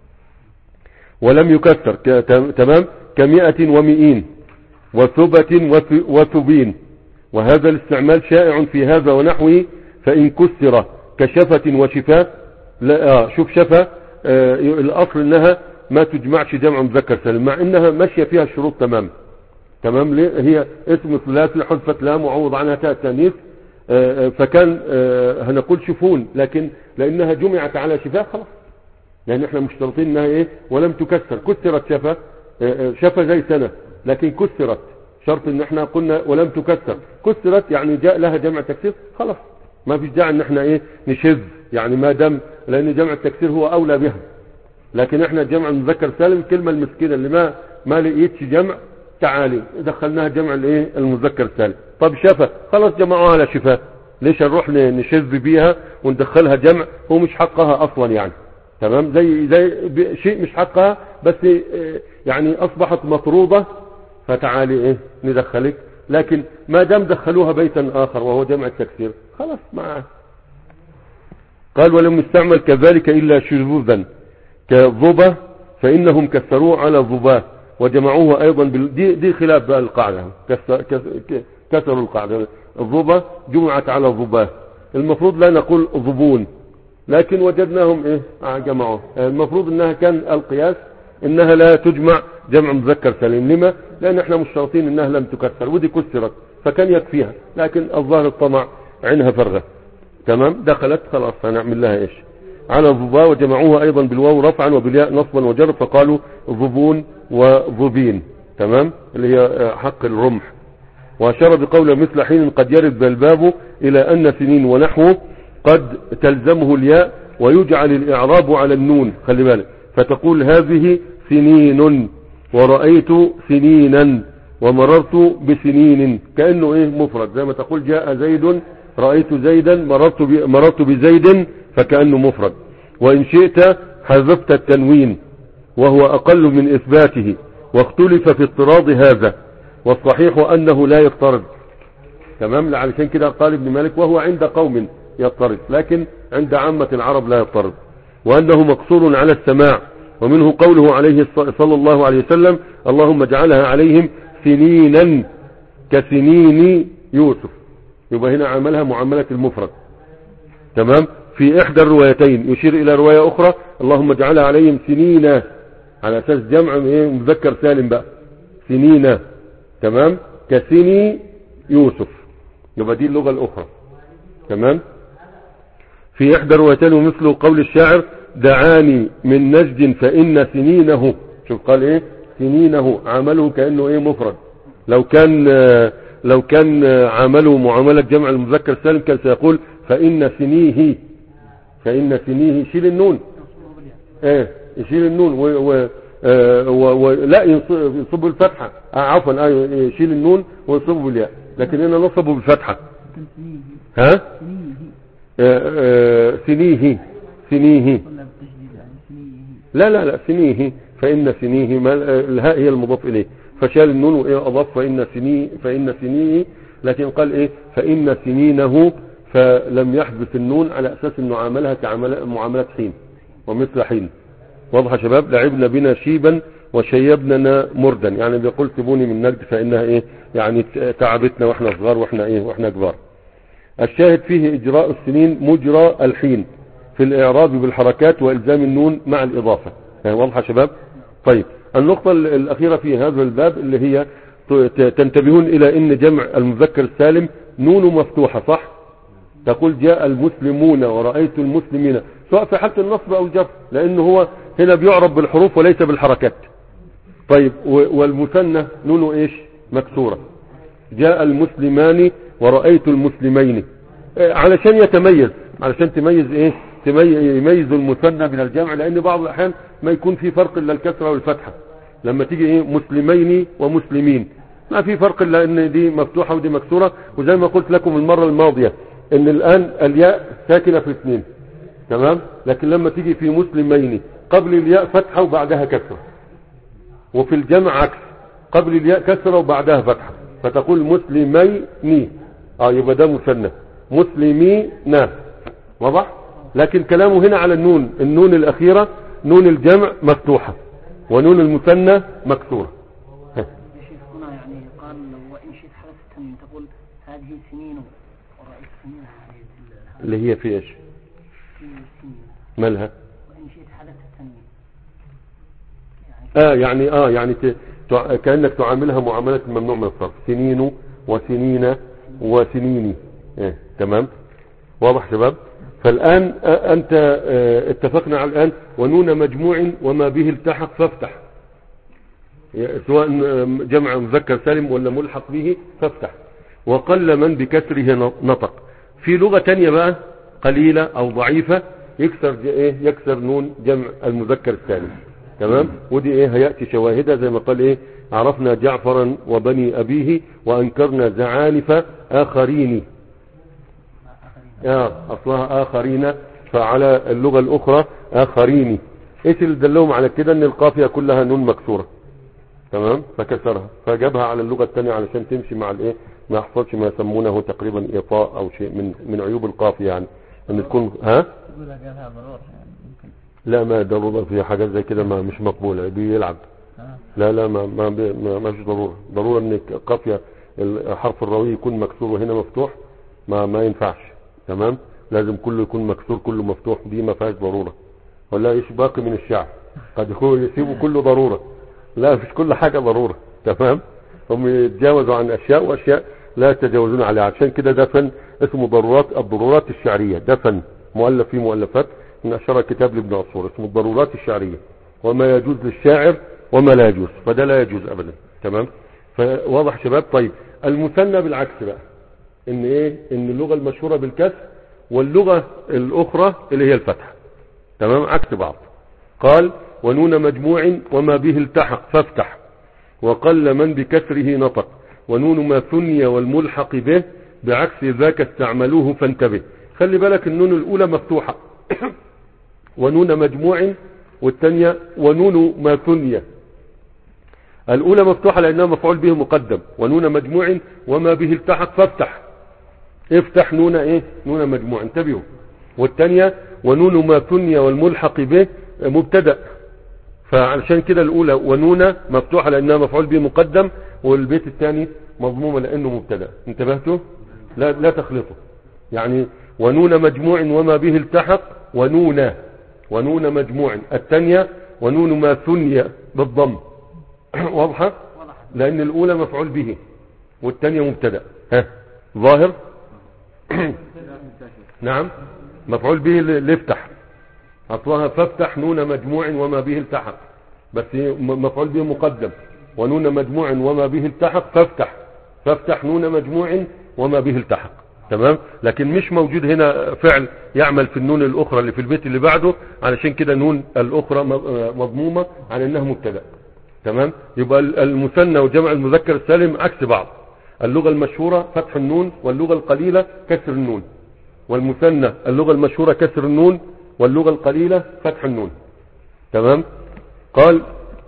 ولم يكسر تمام كمئة ومئين وثبة وثبين، وهذا الاستعمال شائع في هذا ونحوه. فإن كسر كشفة وشفاء لا آه شوف شفة آه الأصل إنها ما تجمعش جمع مذكر سالم مع إنها ماشية فيها الشروط تمام تمام. ليه؟ هي اسم ثلاثي حذفت لام وعوض عنها تاء التانيث آه فكان آه هنقول شفون، لكن لأنها جمعت على شفاء خلاص، لأن احنا مشترطين إنها إيه ولم تكسر. كسرت شفة آه شفة زي سنة لكن كسرت، شرط ان احنا قلنا ولم تكسر، كسرت يعني جاء لها جمع تكسير خلاص ما فيش داعي ان احنا ايه نشذ يعني ما دام، لان جمع التكسير هو اولى بها. لكن احنا جمع المذكر سالم الكلمه المسكينه اللي ما ما لقيتش جمع تعالي دخلناها جمع الايه المذكر سالم. طب شفا خلاص جمعوها على شفاء، ليش نروح نشذ بيها وندخلها جمع هو مش حقها اصلا يعني. تمام. زي زي شيء مش حقها بس يعني اصبحت مطروده فتعالي ايه ندخلك، لكن ما دام دخلوها بيتا اخر وهو جمع التكسير خلاص معاه. قال ولم يستعمل كذلك الا شذوذا كظبة فانهم كسروه على ظباه وجمعوه ايضا بال... دي, دي خلاف بقى القاعدة، كسروا القاعدة. الظبة جمعت على ظباه، المفروض لا نقول ظبون لكن وجدناهم ايه جمعوه. المفروض انها كان القياس انها لا تجمع جمع مذكر سالم. لما؟ لان احنا مشترطين انها لم تكسر ودي كسرت فكان يكفيها، لكن الظاهر الطمع عينها فرغة. تمام. دخلت خلاص هنعمل لها ايش على ظبا، وجمعوها ايضا بالواو رفعا وبالياء نصبا وجر فقالوا ظبون وظبين. تمام. اللي هي حق الرمح. واشار بقوله مثل حين قد يرد بالباب الى ان سنين ونحوه قد تلزمه الياء ويجعل الاعراب على النون، خلي بالك، فتقول هذه سنين ورأيت سنينا ومررت بسنين، كأنه ايه مفرد، زي ما تقول جاء زيد رأيت زيدا مررت مررت بزيد فكأنه مفرد. وإن شئت حذفت التنوين وهو أقل من إثباته، واختلف في اضطراد هذا، والصحيح أنه لا يضطرد. تمام، علشان كده قال ابن مالك وهو عند قوم يضطرد، لكن عند عامة العرب لا يضطرد، وأنه مقصور على السماع. ومنه قوله عليه صلى الله عليه وسلم اللهم اجعلها عليهم سنينا كسنين يوسف، يبقى هنا عملها معاملة المفرد. تمام، في إحدى الروايتين يشير إلى رواية أخرى اللهم اجعلها عليهم سنين، على أساس جمع مذكر سالم بقى، سنين. تمام، كسني يوسف، يبقى دي اللغة الأخرى. تمام، في إحدى الروايتين ومثل قول الشاعر دعاني من نجد فإن سنينه، شوف قال إيه سنينه، عمله كأنه إيه مفرد. لو كان لو كان عمله معاملة جمع المذكر السالم كان سيقول فإن سنيه، فإن سنيه شيل النون، ايه يشيل النون و, و, و, و لا ينصب الفتحة، آه عفوا آه يشيل النون وينصبه بالياء، لكن هنا نصبه بالفتحة. ها آه آه سنيه سنيه لا لا لا سنيه، فإن سنيه الهاء هي المضاف إليه، فشال النون وأضاف فإن سنيه فإن سنيه، لكن قال إيه فإن سنينه، فلم يحدث النون على أساس أنه عاملها كمعاملة حين ومثل حين. واضح يا شباب؟ لعبنا بنا شيبا وشيبنا مردا، يعني بيقول سيبوني من نجد فإنها إيه يعني تعبتنا وإحنا صغار وإحنا إيه وإحنا كبار. الشاهد فيه إجراء السنين مجرى الحين في الإعراب بالحركات وإلزام النون مع الإضافة. يعني واضح يا شباب؟ طيب، النقطة الأخيرة في هذا الباب اللي هي تنتبهون إلى أن جمع المذكر السالم نون مفتوحة، صح؟ تقول جاء المسلمون ورأيت المسلمين، سواء في حالة النصب أو الجر، لأنه هو هنا بيعرب بالحروف وليس بالحركات. طيب، والمثنى نونه إيش مكسورة، جاء المسلمان ورأيت المسلمين، علشان يتميز، علشان تميز إيه يميز المثنى من الجمع، لأن بعض الأحيان ما يكون في فرق إلا الكسرة والفتحة. لما تيجي إيه مسلمين ومسلمين ما في فرق إلا أن دي مفتوحة ودي مكسورة. وزي ما قلت لكم المرة الماضية ان الان الياء ساكنة في اثنين، تمام، لكن لما تيجي في مسلمين قبل الياء فتحة وبعدها كسرة، وفي الجمع عكس، قبل الياء كسرة وبعدها فتحة، فتقول مسلمين، اه يبقى ده مثنى، مسلمين. واضح؟ لكن كلامه هنا على النون، النون الاخيرة نون الجمع مفتوحة ونون المثنى مكسورة. هنا يعني قال وإن شئت حدث التنوين تقول هذه سنين ورأيت سنين، اللي هي في ايش مالها؟ وإن شئت حدث التنوين يعني اه يعني اه يعني ت... تع... كأنك تعاملها معاملة الممنوع من الصرف، سنين وسنين وسنيني. اه تمام، واضح شباب؟ فالآن آه أنت آه اتفقنا على الآن ونون مجموع وما به التحق فافتح، سواء جمع مذكر سالم ولا ملحق به فافتح، وقل من بكسره نطق. في لغة تانية بقى قليلة او ضعيفة يكسر ايه يكسر نون جمع المذكر السالم. تمام، ودي ايه هيأتي شواهدها زي ما قال ايه عرفنا جعفرا وبني ابيه وانكرنا زعانف اخرين، اه اصلها اخرين، فعلى اللغة الاخرى اخرين. ايش اللي دلهم على كده؟ ان القافية كلها نون مكسورة، تمام، فكسرها فجابها على اللغة الثانية علشان تمشي مع الايه ما يحصلش ما يسمونه تقريبا ايطاء او شيء من من عيوب القافية، يعني ان تكون ها لا ما ضرورة في حاجات زي كده ما مش مقبولة بيلعب. لا لا ما ما ما, ما فيش ضرورة ضرورة ان القافية الحرف الراوي يكون مكسور وهنا مفتوح، ما ما ينفعش. تمام، لازم كله يكون مكسور كله مفتوح، دي ما فيهاش ضرورة. ولا ايش باقي من الشعر قد يكون يسيبوا كله ضرورة، لا مش كل حاجة ضرورة. تمام، هم يتجاوزوا عن اشياء واشياء لا يتجاوزون عليها، عشان كده ده فن اسمه ضرورات الضرورات الشعرية، ده فن مؤلف فيه مؤلفات من اشهر كتاب لابن عاشور اسمه الضرورات الشعرية، وما يجوز للشاعر وما لا يجوز، فده لا يجوز ابدا. تمام، فواضح شباب؟ طيب، المثنى بالعكس بقى، ان ايه ان اللغة المشهورة بالكسر واللغة الاخرى اللي هي الفتح، تمام، عكس بعض. قال ونون مجموع وما به التحق فافتح، وقل من بكسره نطق، ونون ما ثني والملحق به بعكس ذاك استعملوه فانتبه. خلي بالك النون الأولى مفتوحة ونون مجموع، والثانية ونون ما ثني. الأولى مفتوحة لأنها مفعول به مقدم، ونون مجموع وما به التحق فافتح، افتح نون ايه نون مجموع، انتبهوا. والثانية ونون ما ثني والملحق به مبتدأ، فعشان كده الأولى ونون مفتوحة لأنها مفعول به مقدم، والبيت الثاني مضمومة لأنه مبتدأ. انتبهتوا؟ لا لا تخلطوا، يعني ونون مجموع وما به التحق ونون ونون مجموع، الثانية ونون ما ثني بالضم. واضحة؟ لأن الأولى مفعول به والثانية مبتدأ. ها ظاهر؟ نعم مفعول به ليفتح، أصلها فافتح نون مجموع وما به التحق، بس مفعول به مقدم، ونون مجموع وما به التحق فافتح، فافتح نون مجموع وما به التحق. تمام. لكن مش موجود هنا فعل يعمل في النون الأخرى اللي في البيت اللي بعده، علشان كده نون الأخرى مضمومة على أنها مبتدأ. تمام. يبقى المثنى وجمع المذكر السالم عكس بعض. اللغة المشهورة فتح النون، واللغة القليلة كسر النون. والمثنى اللغة المشهورة كسر النون، واللغة القليلة فتح النون. تمام. قال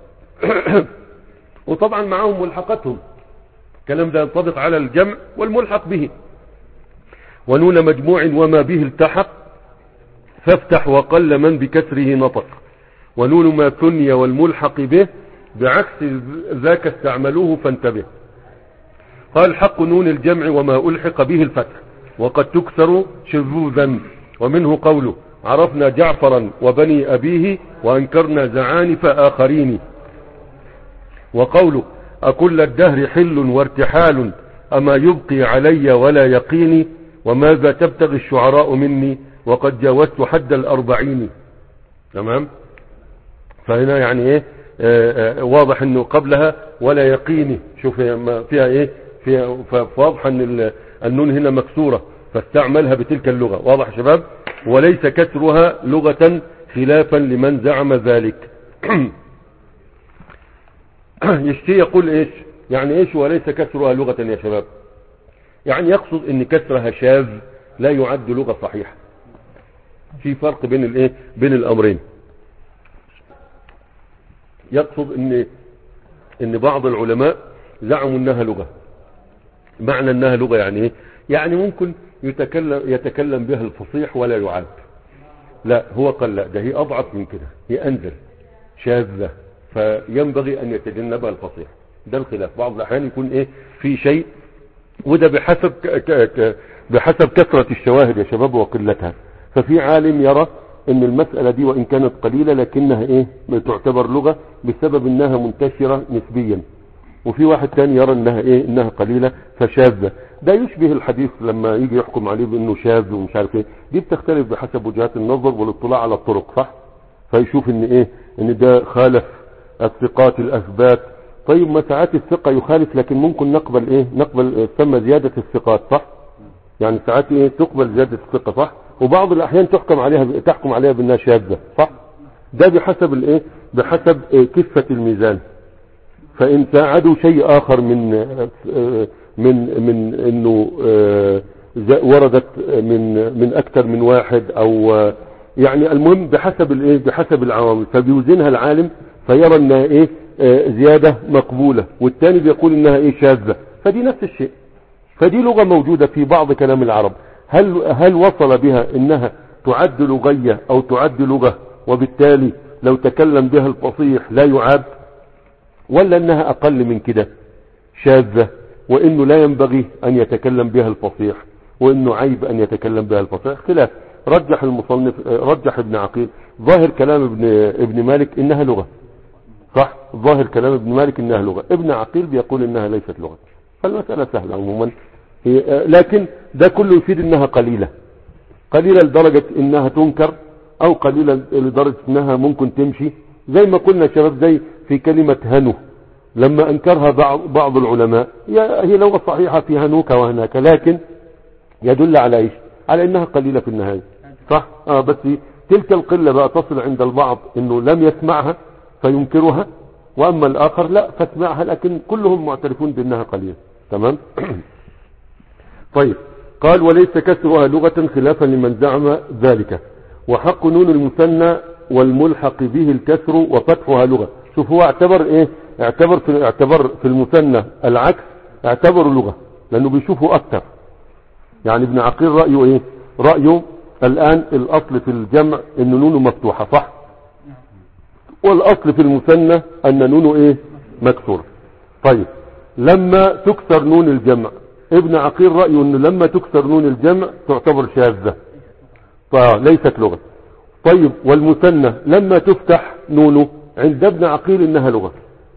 وطبعا معهم ملحقتهم، الكلام ده ينطبق على الجمع والملحق به. ونون مجموع وما به التحق فافتح وقل من بكسره نطق، ونون ما ثني والملحق به بعكس ذاك استعملوه فانتبه. قال حق نون الجمع وما ألحق به الفتح، وقد تكسر شذوذا، ومنه قوله عرفنا جعفرا وبني أبيه وأنكرنا زعانف آخرين. وقوله أكل الدهر حل وارتحال أما يبقي علي ولا يقيني، وماذا تبتغي الشعراء مني وقد جاوزت حد الأربعين. تمام. فهنا يعني ايه آه آه واضح انه قبلها ولا يقيني، شوف فيها ايه فيها، فواضح ان النون هنا مكسورة فاستعملها بتلك اللغة. واضح يا شباب؟ وليس كسرها لغة خلافا لمن زعم ذلك. يشتي يقول ايش يعني ايش وليس كسرها لغة يا شباب؟ يعني يقصد ان كسرها شاذ لا يعد لغة صحيحة. في فرق بين الايه بين الامرين. يقصد ان ان بعض العلماء زعموا انها لغة. معنى انها لغة يعني ايه؟ يعني ممكن يتكلم يتكلم بها الفصيح ولا يعد. لا هو قال لا، ده هي اضعف من كده، هي انزل شاذة، فينبغي ان يتجنبها الفصيح. ده الخلاف. بعض الاحيان يكون ايه في شيء، وده بحسب ك ك بحسب كثرة الشواهد يا شباب وقلتها. ففي عالم يرى ان المسألة دي وان كانت قليلة لكنها ايه تعتبر لغة بسبب انها منتشرة نسبيا، وفي واحد تاني يرى انها ايه انها قليلة فشاذة. ده يشبه الحديث لما يجي يحكم عليه بانه شاذ ومش عارف ايه، دي بتختلف بحسب وجهات النظر والاطلاع على الطرق، صح؟ فيشوف ان ايه ان ده خالف الثقات الاثبات. طيب ما ساعات الثقة يخالف لكن ممكن نقبل ايه نقبل ثم زيادة الثقات، صح؟ يعني ساعات ايه تقبل زيادة الثقة، صح؟ وبعض الاحيان تحكم عليها تحكم عليها بانها شاذة، صح؟ ده بحسب الايه بحسب إيه كفة الميزان. فان ساعدوا شيء اخر من من من انه وردت من من اكثر من واحد، او يعني المهم بحسب الايه بحسب العوامل، فبيوزنها العالم فيرى انها ايه زيادة مقبولة، والثاني بيقول انها ايه شاذة. فدي نفس الشيء. فدي لغة موجودة في بعض كلام العرب. هل هل وصل بها انها تعد لغية او تعد لغة وبالتالي لو تكلم بها الفصيح لا يعاد، ولا انها اقل من كده شاذة وانه لا ينبغي ان يتكلم بها الفصيح وانه عيب ان يتكلم بها الفصيح؟ خلاف. رجح المصنف رجح ابن عقيل ظاهر كلام ابن ابن مالك انها لغة، صح؟ ظاهر كلام ابن مالك انها لغة. ابن عقيل بيقول انها ليست لغة. فالمسألة سهلة عموما، لكن ده كله يفيد انها قليلة قليلة لدرجة انها تنكر، او قليلة لدرجة انها ممكن تمشي. زي ما قلنا شباب زي في كلمة هنو لما انكرها بعض, بعض العلماء، هي لغة صحيحة في هنوك وهناك، لكن يدل على ايش؟ على انها قليلة في النهاية، صح؟ اه بس تلك القلة بقى تصل عند البعض انه لم يسمعها فينكرها، واما الاخر لا فاسمعها، لكن كلهم معترفون بانها قليلة. تمام. طيب قال وليس كسرها لغة خلافا لمن زعم ذلك، وحق نون المثنى والملحق به الكسر وفتحها لغة. شوف هو اعتبر ايه، اعتبر في, اعتبر في المثنى العكس، اعتبر لغة لانه بيشوفه اكتر. يعني ابن عقيل رأيه ايه، رأيه الان الاصل في الجمع ان نونه مفتوحة صح، والاصل في المثنى ان نونه ايه مكسورة. طيب لما تكسر نون الجمع، ابن عقيل رأيه انه لما تكسر نون الجمع تعتبر شاذة فليست لغة. طيب والمثنى لما تفتح نونه عند ابن عقيل انها لغة،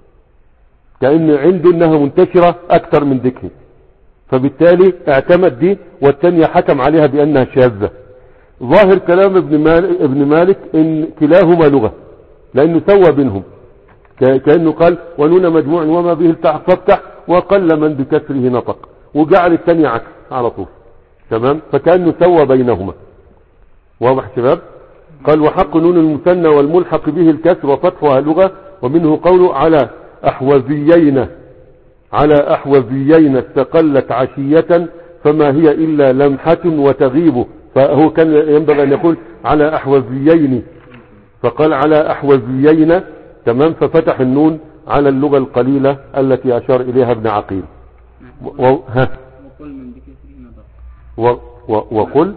كأن عنده انها منتشرة اكثر من ذكر، فبالتالي اعتمد دي والتانية حكم عليها بانها شاذة. ظاهر كلام ابن مالك, ابن مالك ان كلاهما لغة، لانه سوى بينهم، كأنه قال ونون مجموع وما به التحق فافتح وقل من بكسره نطق، وجعل الثانية عكس على طول. تمام، فكأنه سوى بينهما. واضح شباب؟ قال وحق نون المثنى والملحق به الكسر وفتحها لغة، ومنه قوله على أحوذيين على أحوذيين استقلت عشية فما هي إلا لمحة وتغيب، فهو كان ينبغي أن يقول على أحوذيين، فقال على أحوذيين. تمام، ففتح النون على اللغة القليلة التي أشار إليها ابن عقيل. و... ها وقل من و... و... وقل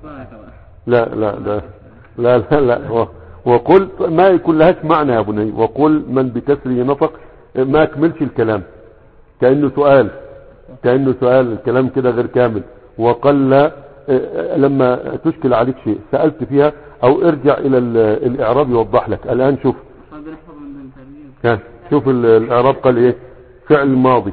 لا لا لا لا لا, لا. و... وقل ما يكون لهاش معنى يا بني. وقل من بكسره نطق ما اكملش الكلام، كأنه سؤال كأنه سؤال الكلام كده غير كامل. وقل لما تشكل عليك شيء سألت فيها او ارجع الى الاعراب يوضح لك. الان شوف ها شوف الاعراب قال ايه، فعل ماضي.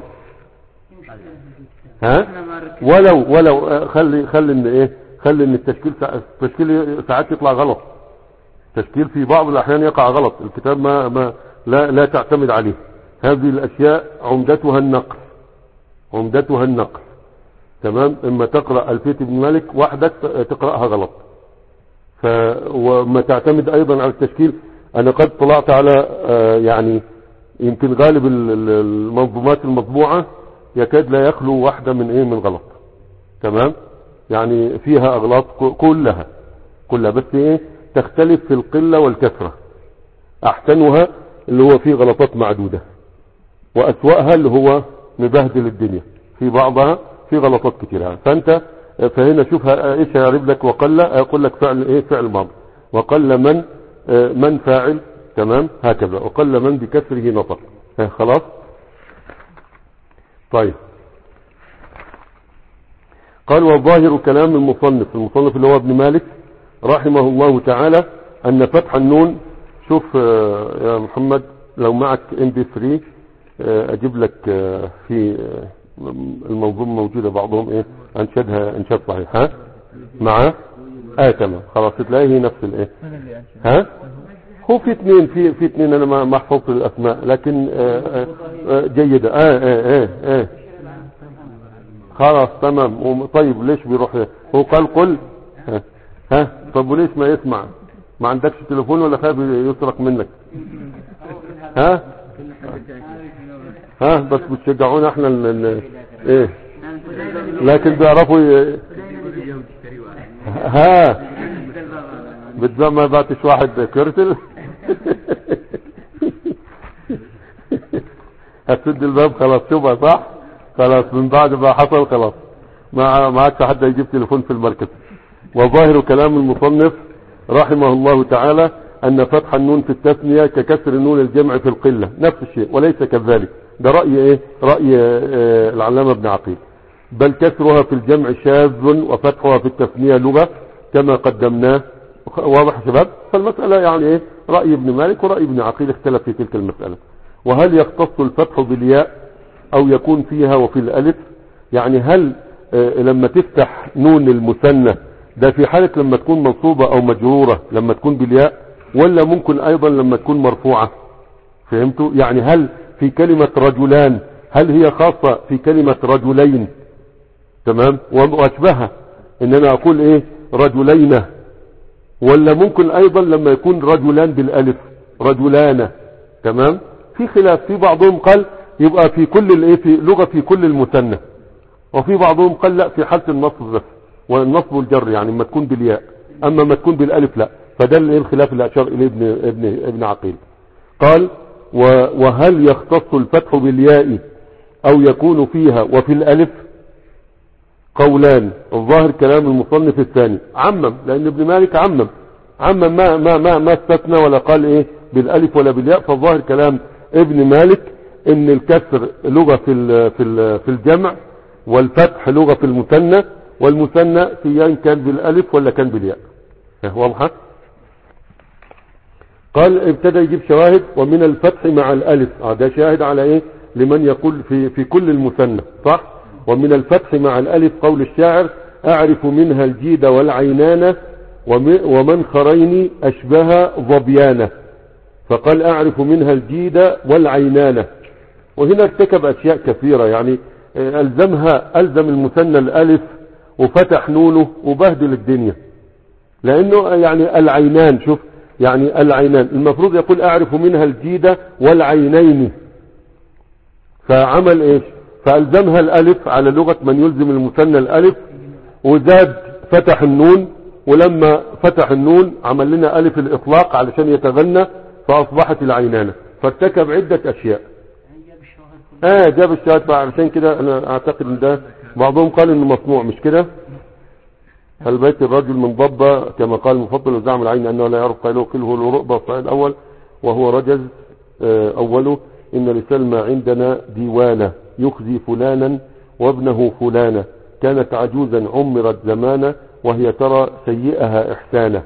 ها ولو ولو خلي خلي ان ايه خلي ان التشكيل التشكيل ساعات يطلع غلط، تشكيل في بعض الاحيان يقع غلط، الكتاب ما ما لا لا تعتمد عليه. هذه الاشياء عمدتها النقل عمدتها النقل تمام. اما تقرأ ألفية ابن مالك وحدك تقرأها غلط، ف وما تعتمد ايضا على التشكيل. انا قد طلعت على يعني يمكن غالب المنظومات المطبوعة يكاد لا يخلو واحدة من ايه من غلط. تمام، يعني فيها اغلاط كلها كلها بس ايه تختلف في القلة والكثرة. احسنها اللي هو فيه غلطات معدودة، واسوأها اللي هو مبهدل الدنيا في بعضها في غلطات كتيرة. فانت فهنا شوفها ايش يعرب لك. وقل اقول لك فعل ايه فعل ماضي، وقل من من فاعل. تمام، هكذا وقل من بكسره نطق. خلاص طيب. قال والظاهر كلام المصنف المصنف اللي هو ابن مالك رحمه الله تعالى ان فتح النون. شوف يا محمد لو معك ام بي ثلاثة اجيب لك في المنظومة موجودة بعضهم ايه انشدها انشاد صحيح. ها معاه اه تمام خلاص تلاقيه نفس الايه. ها هو في اثنين في في اثنين انا ما محفوظ الاسماء لكن آآ آآ جيدة. اه اه اه اه خلاص تمام. طيب ليش بيروح هو قال قل ها, ها طب وليش ما يسمع؟ ما عندكش تليفون ولا خايف يسرق منك؟ ها ها بس بتشجعونا احنا ال ال ايه لكن بيعرفوا ي... ها بتزا ما باتش واحد كرتل هتسد الباب خلاص شوفها صح خلاص من بعد ما حصل خلاص ما ما عادش حد يجيب تليفون في المركز. وظاهر كلام المصنف رحمه الله تعالى ان فتح النون في التثنية ككسر نون الجمع في القلة نفس الشيء وليس كذلك. ده رأي ايه رأي اه العلامة ابن عقيل. بل كسرها في الجمع شاذ وفتحها في التثنية لغة كما قدمناه. واضح شباب؟ فالمسألة يعني ايه رأي ابن مالك ورأي ابن عقيل اختلف في تلك المسألة. وهل يختص الفتح بالياء او يكون فيها وفي الالف؟ يعني هل اه لما تفتح نون المثنى ده في حالة لما تكون منصوبة او مجرورة لما تكون بالياء، ولا ممكن ايضا لما تكون مرفوعة؟ فهمتوا؟ يعني هل في كلمة رجلان هل هي خاصة في كلمة رجلين؟ تمام، واشبهها ان انا اقول ايه رجلين، ولا ممكن ايضا لما يكون رجلان بالالف رجلان؟ تمام، في خلاف، في بعضهم قال يبقى في كل الايه، في لغة في كل المثنى، وفي بعضهم قال لا في حالة النصب بس، والنصب والجر يعني ما تكون بالياء، اما ما تكون بالالف لا. فده الايه الخلاف اللي اشار اليه ابن ابن ابن عقيل. قال وهل يختص الفتح بالياء او يكون فيها وفي الالف؟ قولان، الظاهر كلام المصنف الثاني عمم، لان ابن مالك عمم عمم ما ما ما ما استثنى ولا قال ايه بالالف ولا بالياء. فالظاهر كلام ابن مالك ان الكسر لغة في في في الجمع، والفتح لغة في المثنى، والمثنى سواء كان بالالف ولا كان بالياء. واضحه؟ قال ابتدى يجيب شواهد، ومن الفتح مع الالف، اه ده شاهد على ايه لمن يقول في في كل المثنى، صح؟ ومن الفتح مع الالف قول الشاعر اعرف منها الجيد والعينان ومنخرين اشبه ظبيانه، فقال اعرف منها الجيد والعينان. وهنا ارتكب اشياء كثيرة، يعني الزمها الزم المثنى الالف وفتح نونه وبهدل الدنيا، لانه يعني العينان، شوف يعني العينان المفروض يقول اعرف منها الجيد والعينين، فعمل ايش؟ فالزمها الالف على لغة من يلزم المثنى الالف، وزاد فتح النون، ولما فتح النون عمل لنا الف الاطلاق علشان يتغنى، فاصبحت العينانة. فارتكب عدة اشياء. اه جاب الشهاد بقى، علشان كده انا اعتقد ان ده بعضهم قال انه مصنوع، مش كده؟ هل بيت الرجل من ضبة كما قال المفضل وزعم العين انه لا يعرف قيله قيله الرؤبة الصحيح الاول وهو رجز اه اوله ان لسلمى عندنا ديوانة يخزي فلانا وابنه فلانة كانت عجوزا عمرت زمانة وهي ترى سيئها احسانة.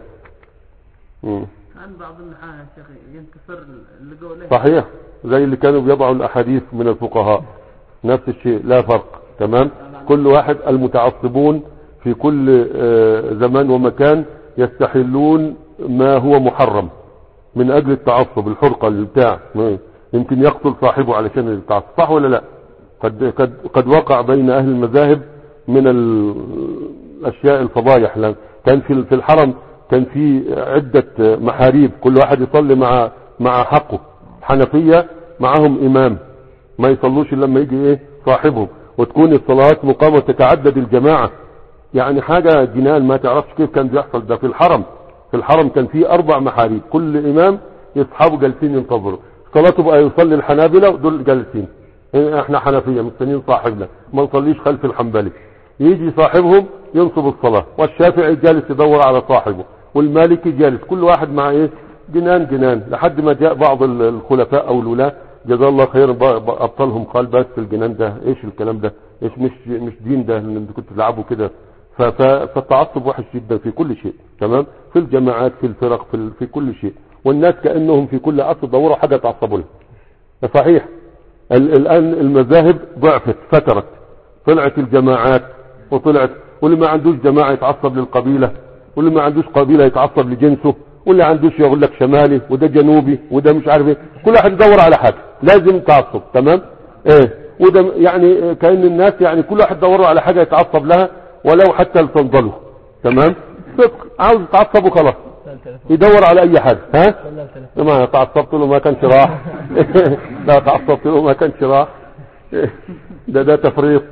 عن بعض النحاة يا شيخ ينتصر لقوله صحيح، زي اللي كانوا بيضعوا الاحاديث من الفقهاء، نفس الشيء لا فرق. تمام، كل واحد المتعصبون في كل زمان ومكان يستحلون ما هو محرم من اجل التعصب، الحرقة اللي بتاع يمكن يقتل صاحبه علشان التعصب، صح ولا لا؟ قد, قد, قد وقع بين اهل المذاهب من الاشياء الفضايح. كان في في الحرم كان في عدة محاريب، كل واحد يصلي مع مع حقه. حنفية معهم امام ما يصلوش الا لما يجي ايه صاحبهم، وتكون الصلوات مقامة تتعدد الجماعة، يعني حاجة جنان ما تعرفش كيف كان بيحصل ده في الحرم. في الحرم كان في اربع محاريب، كل امام يصحابه جالسين ينتظروا صلاته، بقى يصلي الحنابلة ودول جالسين، احنا حنفية مستنيين صاحبنا ما نصليش خلف الحنبلي، يجي صاحبهم ينصب الصلاة، والشافعي جالس يدور على صاحبه، والمالكي جالس، كل واحد مع ايه جنان جنان، لحد ما جاء بعض الخلفاء او الولاة جزاه الله خيرا ابطلهم، قال بس الجنان ده ايش الكلام ده، ايش مش مش دين ده اللي انتوا كنتوا تلعبوا كده. فالتعصب وحش جدا في كل شيء، تمام، في الجماعات في الفرق في, في كل شيء، والناس كأنهم في كل عصر دوروا حاجة تعصبوا لها. صحيح الان المذاهب ضعفت فترت، طلعت الجماعات وطلعت، واللي ما عندوش جماعة يتعصب للقبيلة، واللي ما عندوش قبيلة يتعصب لجنسه، واللي عندوش يقول لك شمالي وده جنوبي وده مش عارف ايه، كل واحد يدور على حاجة لازم تعصب. تمام، ايه وده يعني كأن الناس يعني كل واحد يدور على حاجة يتعصب لها ولو حتى لتنضله. تمام، صدق عاوز يتعصب وخلاص يدور على اي حاجة. ها ما تعصبت له ما كانش راح لا تعصبت له ما كانش راح ده ده تفريط.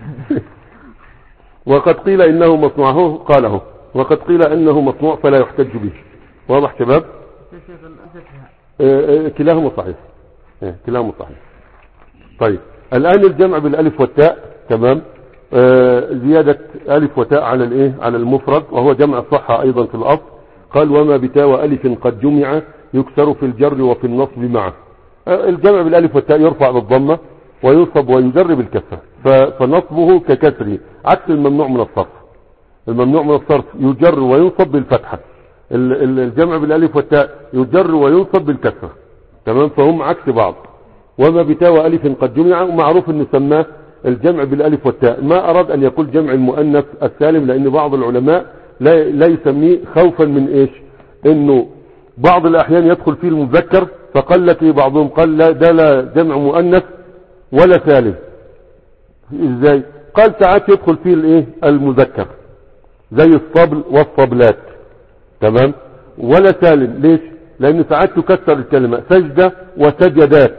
وقد قيل انه مصنوعه قاله، وقد قيل انه مصنوع فلا يحتج به. واضح شباب؟ اه اه كلاهما صحيح، اه كلاهما صحيح. طيب الان الجمع بالالف والتاء، تمام، اه زيادة الف وتاء على الايه على المفرد، وهو جمع الصحة ايضا في الاصل. قال وما بتاء والف قد جمع يكسر في الجر وفي النصب معه. اه الجمع بالالف والتاء يرفع بالضمة وينصب ويجر بالكسر، فنصبه ككسره عكس الممنوع من الصرف. الممنوع من الصرف يجر وينصب بالفتحة، الجمع بالالف والتاء يجر وينصب بالكسر. تمام، فهم عكس بعض. وما بتاء والف قد جمع، ومعروف انه سماه الجمع بالالف والتاء، ما اراد ان يقول جمع المؤنث السالم، لان بعض العلماء لا, لا يسميه خوفا من ايش، انه بعض الاحيان يدخل فيه المذكر، فقال لك بعضهم قال لا ده لا جمع مؤنث ولا سالم. ازاي؟ قال ساعات يدخل فيه الايه المذكر زي الصبل والصبلات، تمام، ولا سالم. ليش؟ لان ساعات تكسر الكلمة، سجدة وسجدات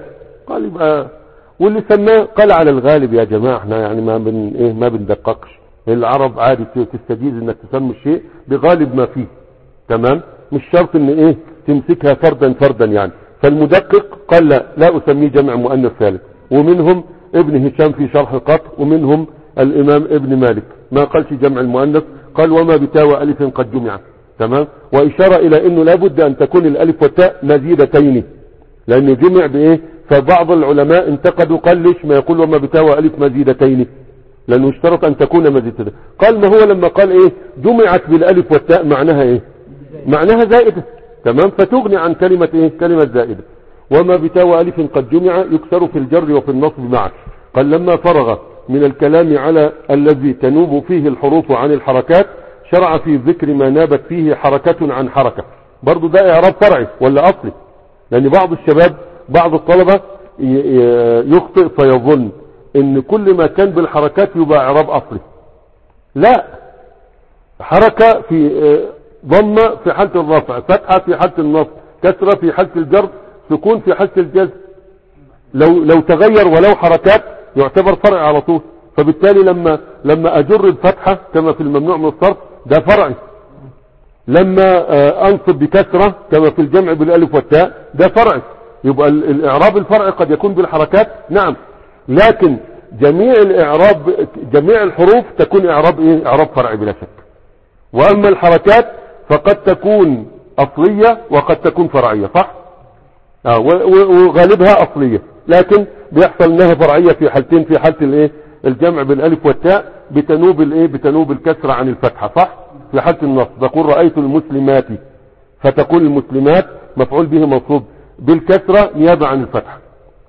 قال يبقى، واللي سماه قال على الغالب يا جماعة، احنا يعني ما بن ايه ما بندققش. العرب عادي تستجيز انك تسمي الشيء بغالب ما فيه، تمام، مش شرط ان ايه تمسكها فردا فردا يعني. فالمدقق قال لا, لا اسميه جمع مؤنث ثالث، ومنهم ابن هشام في شرح القطر، ومنهم الامام ابن مالك ما قالش جمع المؤنث، قال وما بتاء الف قد جمع، تمام. واشار الى انه لابد ان تكون الالف والتاء مزيدتين، لانه جمع بايه. فبعض العلماء انتقدوا قال ليش ما يقول وما بتاء الف مزيدتين، لانه اشترط ان تكون مزيدتين. قال ما هو لما قال ايه جمعت بالالف والتاء معناها ايه، معناها زائده، تمام، فتغني عن كلمه ايه كلمه زائده. وما بتاء الف قد جمع يكسر في الجر وفي النصب معا. قال لما فرغ من الكلام على الذي تنوب فيه الحروف عن الحركات شرع في ذكر ما نابت فيه حركة عن حركة. برضو ده اعراب فرعي ولا اصلي؟ لان بعض الشباب بعض الطلبة يخطئ فيظن ان كل ما كان بالحركات يبقى اعراب اصلي. لا، حركة في ضمة في حالة الرفع، فتحة في حالة النصب، كسرة في حالة الجر، سكون في حالة الجزم. لو لو تغير ولو حركات يعتبر فرع على طول. فبالتالي لما لما اجر الفتحة كما في الممنوع من الصرف ده فرعي، لما انصب بكسرة كما في الجمع بالالف والتاء ده فرعي. يبقى الاعراب الفرعي قد يكون بالحركات نعم، لكن جميع الاعراب جميع الحروف تكون اعراب ايه اعراب فرعي بلا شك. واما الحركات فقد تكون اصلية وقد تكون فرعية، صح؟ اه وغالبها اصلية، لكن بيحصل انها فرعية في حالتين، في حالة الايه الجمع بالالف والتاء بتنوب الايه بتنوب الكسرة عن الفتحة، صح؟ في حالة النصب تقول رأيت المسلمات، فتقول المسلمات مفعول به منصوب بالكسرة نيابة عن الفتحة.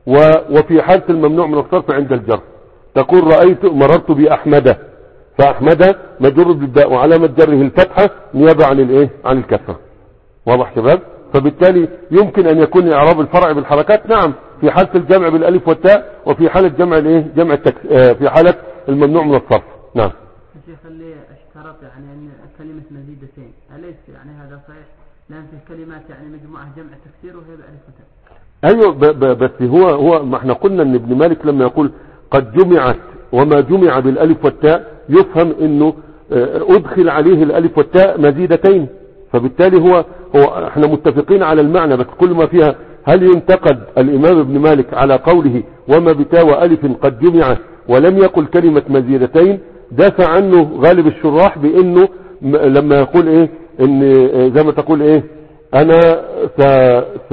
وفي حالة الممنوع من الصرف عند الجر تقول رأيت مررت بأحمد، فأحمد مجرور بالباء وعلامة جره الفتحة نيابة عن الايه عن الكسرة. واضح شباب؟ فبالتالي يمكن ان يكون اعراب الفرع بالحركات نعم في حالة الجمع بالالف والتاء، وفي حالة جمع الايه جمع التكس... آه في حالة الممنوع من الصرف. نعم. الشيخ اللي اشترط يعني ان كلمة مزيدتين، أليس يعني هذا صحيح؟ لأن في كلمات يعني مجموعة جمع تكسير وهي بألف وتاء. ايوه ب... ب... بس هو هو ما احنا قلنا ان ابن مالك لما يقول قد جمعت وما جمع بالالف والتاء يفهم انه ادخل عليه الالف والتاء مزيدتين. فبالتالي هو هو احنا متفقين على المعنى، بس كل ما فيها هل ينتقد الامام ابن مالك على قوله وما بتاء الف قد جمع ولم يقل كلمة مزيدتين؟ دافع عنه غالب الشراح بانه لما يقول ايه ان زي ما تقول ايه انا س س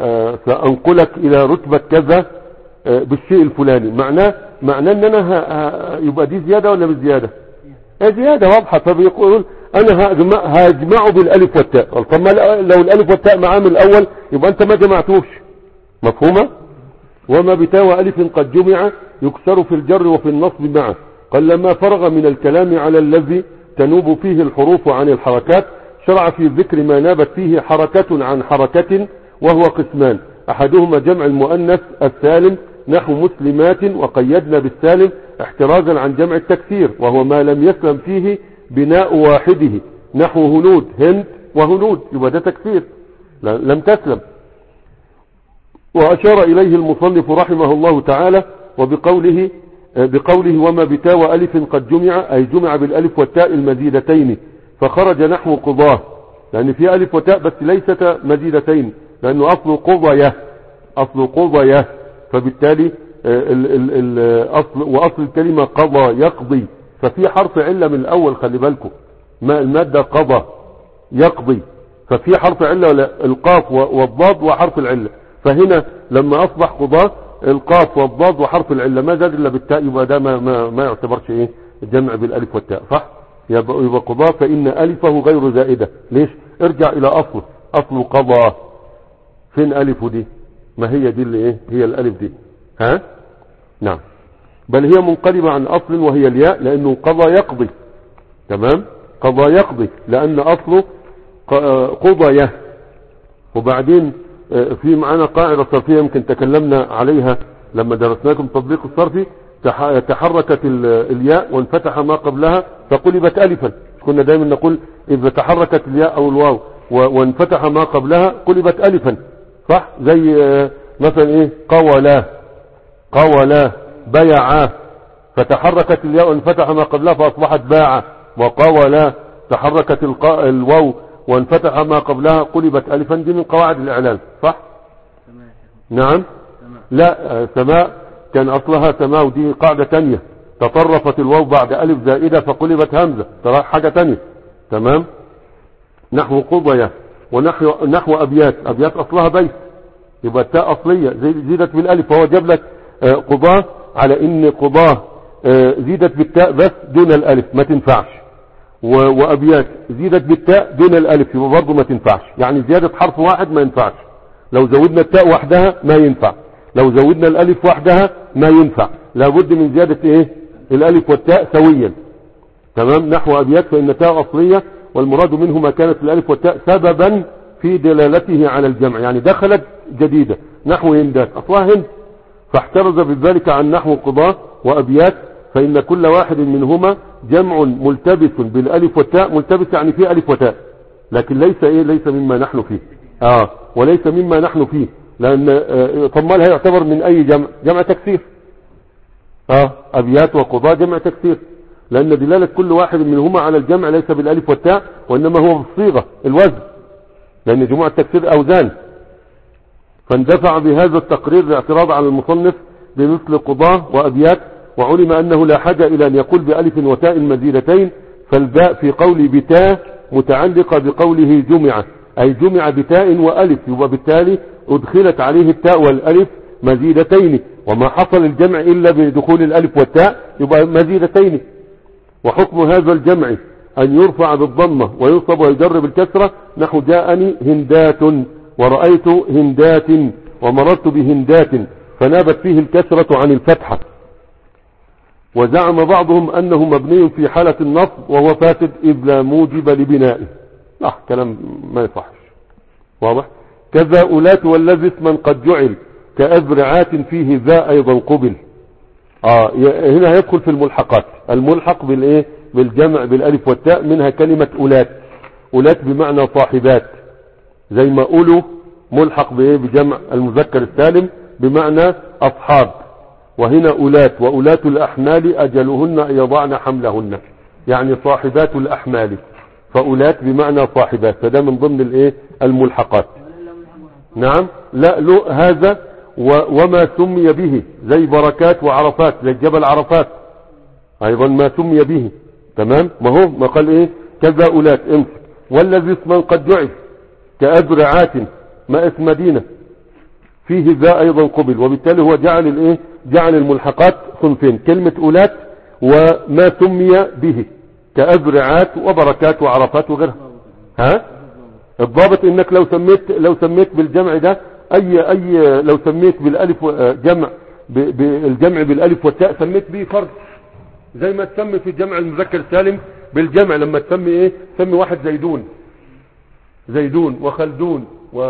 سانقلك الى رتبة كذا بالشيء الفلاني، معناه معناه ان انا ه... يبقى دي زيادة ولا مش زيادة؟ زيادة واضحة. فبيقول انا هجمع هجمعه بالالف والتاء. طب ما لو الالف والتاء معاه من الاول يبقى انت ما جمعتوش. مفهومة؟ وما بتاء الف قد جمع يكسر في الجر وفي النصب معه. قال لما فرغ من الكلام على الذي تنوب فيه الحروف عن الحركات شرع في ذكر ما نابت فيه حركة عن حركة، وهو قسمان، احدهما جمع المؤنث السالم نحو مسلمات، وقيدنا بالسالم احترازا عن جمع التكسير وهو ما لم يسلم فيه بناء واحده نحو هنود هند وهنود، يبقى ده تكسير لم تسلم. وأشار إليه المصنف رحمه الله تعالى وبقوله بقوله وما بتاء ألف قد جمع أي جمع بالألف والتاء المزيدتين، فخرج نحو قضاه، لأن في ألف وتاء بس ليست مزيدتين، لأنه أصل قضية أصل قضية. فبالتالي ال ال ال أصل وأصل الكلمة قضى يقضي، ففي حرف علة من الأول، خلي بالكم ما المادة قضى يقضي، ففي حرف علة القاف والضاد وحرف العلة. فهنا لما أصبح قضاة القاف والضاد وحرف العلة ما زاد إلا بالتاء، يبقى ده ما, ما, ما يعتبرش إيه الجمع بالألف والتاء، صح؟ يبقى, يبقى قضاة فإن ألفه غير زائدة. ليش؟ ارجع إلى أصله، أصل قضى فين ألفه دي؟ ما هي دي اللي إيه هي الألف دي، ها؟ نعم، بل هي منقلبة عن أصل وهي الياء، لأنه قضى يقضي، تمام؟ قضى يقضي لأن أصله قضية. وبعدين في معنا قاعدة صرفية يمكن تكلمنا عليها لما درسناكم تطبيق الصرفي، تحركت الياء وانفتح ما قبلها فقلبت ألفا. كنا دائما نقول إذا تحركت الياء أو الواو وانفتح ما قبلها قلبت ألفا، صح؟ زي مثلا إيه قولاه قولا بيعا، فتحركت الياء وانفتح ما قبلها فأصبحت باعا. وقولا تحركت الواو وانفتح ما قبلها قلبت ألفا. دي من قواعد الإعلان صح؟ نعم. لا سماء كان أصلها سماء، ودي قاعدة تانية. تطرفت الواو بعد ألف زائدة فقلبت همزة، ترى حاجة تانية. تمام. نحو قضية ونحو نحو أبيات. أبيات أصلها بيت، يبقى التاء أصلية زيدت بالألف، فهو جاب لك قضاة على إن قضاة زيدت بالتاء بس دون الألف ما تنفعش، وأبيات زيدت بالتاء دون الألف يبقى برضه ما تنفعش. يعني زيادة حرف واحد ما ينفعش. لو زودنا التاء وحدها ما ينفع، لو زودنا الألف وحدها ما ينفع، لابد من زيادة إيه الألف والتاء سويا. تمام. نحو أبيات فإن تاء أصلية، والمراد منه ما كانت الألف والتاء سببا في دلالته على الجمع، يعني دخلت جديدة. نحو هندات أصلها هند، فاحترز بذلك عن نحو قضاة وأبيات، فإن كل واحد منهما جمع ملتبس بالألف والتاء. ملتبس يعني فيه ألف وتاء، لكن ليس إيه ليس مما نحن فيه. آه وليس مما نحن فيه، لأن آه طمالها يعتبر من أي جمع؟ جمع تكسير. آه أبيات وقضاة جمع تكسير، لأن دلالة كل واحد منهما على الجمع ليس بالألف والتاء، وإنما هو بالصيغة الوزن، لأن جموع التكسير أوزان. فاندفع بهذا التقرير الاعتراض على المصنف بمثل قضاة وأبيات، وعلم أنه لا حاجة إلى أن يقول بألف وتاء مزيدتين، فالباء في قول بتاء متعلقة بقوله جمع، أي جمع بتاء وألف، يبقى بالتالي أدخلت عليه التاء والألف مزيدتين، وما حصل الجمع إلا بدخول الألف والتاء يبقى مزيدتين. وحكم هذا الجمع أن يرفع بالضمة وينصب ويجر بالكسرة، نحو جاءني هندات ورأيت هندات ومررت بهندات، فنابت فيه الكسرة عن الفتحة. وزعم بعضهم أنه مبني في حالة النصب وهو فاسد إذ لا موجب لبنائه. لا كلام ما يصحش. واضح. كذا أولات والذي اسما قد جعل كأذرعات فيه ذا أيضا قبل. آه هنا يدخل في الملحقات. الملحق بالإيه بالجمع بالألف والتاء، منها كلمة أولات. أولات بمعنى صاحبات، زي ما أولو ملحق بإيه بجمع المذكر السالم بمعنى أصحاب. وهنا أولات، وأولات الأحمال أجلهن أن يضعن حملهن، يعني صاحبات الأحمال، فأولات بمعنى صاحبات، فده من ضمن الإيه الملحقات. نعم. لا لو هذا وما سمي به، زي بركات وعرفات، زي جبل عرفات أيضا ما سمي به. تمام. ما هو ما قال إيه كذا أولات امسك. والذي اسما قد جعل كأذرعات ما اسم مدينة فيه ذا أيضا قبل، وبالتالي هو جعل الإيه جعل الملحقات صنفين، كلمة أولات وما سمي به كأذرعات وبركات وعرفات وغيرها. ها الضابط انك لو سميت لو سميت بالجمع ده اي اي لو سميت بالالف جمع بالجمع بالالف والتاء سميت به فرد، زي ما تسمي في الجمع المذكر السالم بالجمع، لما تسمي ايه تسمي واحد زيدون زيدون وخلدون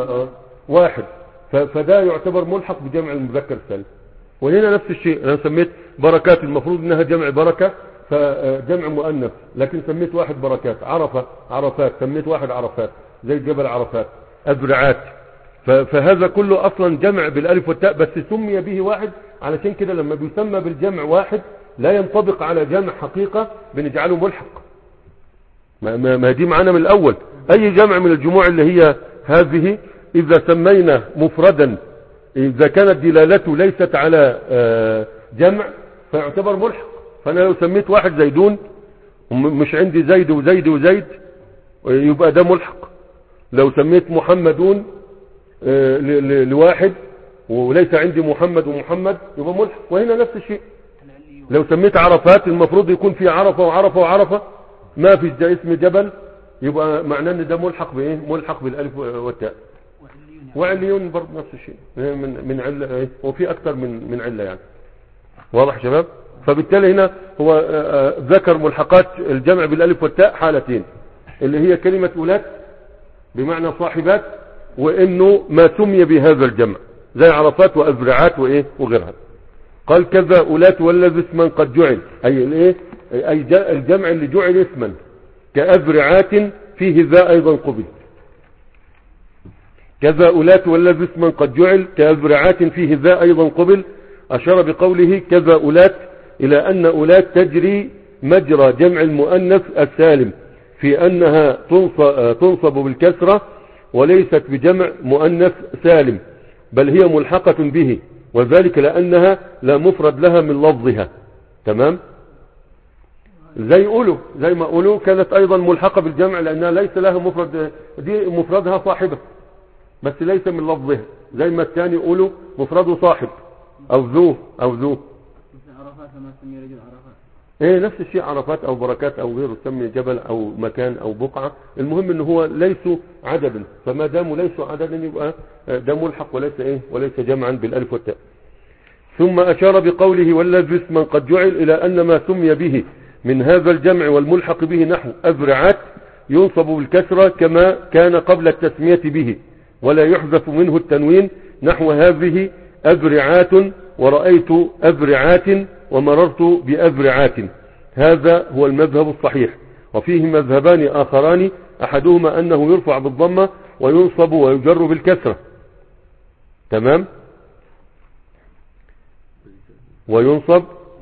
وواحد، فده يعتبر ملحق بجمع المذكر السالم. وهنا نفس الشيء، انا سميت بركات المفروض انها جمع بركة فجمع مؤنث، لكن سميت واحد بركات. عرفة عرفات سميت واحد عرفات زي جبل عرفات. أذرعات، فهذا كله اصلا جمع بالالف والتاء، بس سمي به واحد، علشان كده لما بيسمى بالجمع واحد لا ينطبق على جمع حقيقة بنجعله ملحق. ما, ما, ما دي معانا من الاول. اي جمع من الجموع اللي هي هذه اذا سمينا مفردا اذا كانت دلالته ليست على جمع فيعتبر ملحق. فانا لو سميت واحد زيدون مش عندي زيد وزيد وزيد يبقى ده ملحق. لو سميت محمدون لواحد وليس عندي محمد ومحمد يبقى ملحق. وهنا نفس الشيء. لو سميت عرفات المفروض يكون في عرفة وعرفة وعرفة، ما في اسم جبل، يبقى معناه ان ده ملحق بايه ملحق بالالف والتاء. وعليون برضه نفس الشيء من من عله، وفي اكثر من من عله يعني. واضح شباب؟ فبالتالي هنا هو ذكر ملحقات الجمع بالالف والتاء حالتين، اللي هي كلمة أولاد بمعنى صاحبات، وانه ما سمي بهذا الجمع زي عرفات وأذرعات وايه وغيرها. قال كذا أولاد والذي اسما قد جعل، اي الايه اي الجمع اللي جعل اسما كأذرعات فيه ذا ايضا قبل. كذا أولاد والذي اسما قد جعل كأذرعات فيه ذا ايضا قبل. أشار بقوله كذا أولات إلى أن أولات تجري مجرى جمع المؤنث السالم في أنها تنصب بالكسرة وليست بجمع مؤنث سالم، بل هي ملحقة به، وذلك لأنها لا مفرد لها من لفظها. تمام؟ زي أولو، زي ما أولو كانت أيضا ملحقة بالجمع لأنها ليس لها مفرد، دي مفردها صاحبة بس ليس من لفظها، زي ما الثاني أولو مفرده صاحب أو ذو أو ذو. عرفات لما سمي رجل عرفات. ايه نفس الشيء، عرفات او بركات او غيره، تسمي جبل او مكان او بقعة، المهم ان هو ليسوا عددا، فما داموا ليسوا عددا يبقى ده ملحق وليس ايه وليس جمعا بالالف والتاء. ثم اشار بقوله والذي اسما قد جعل الى ان ما سمي به من هذا الجمع والملحق به نحو ابرعات ينصب بالكسرة كما كان قبل التسمية به، ولا يحذف منه التنوين نحو هذه ابرعات ورأيت ابرعات ومررت بأبرعات. هذا هو المذهب الصحيح، وفيه مذهبان آخران، أحدهما أنه يرفع بالضمة وينصب ويجر بالكسرة. تمام؟ وينصب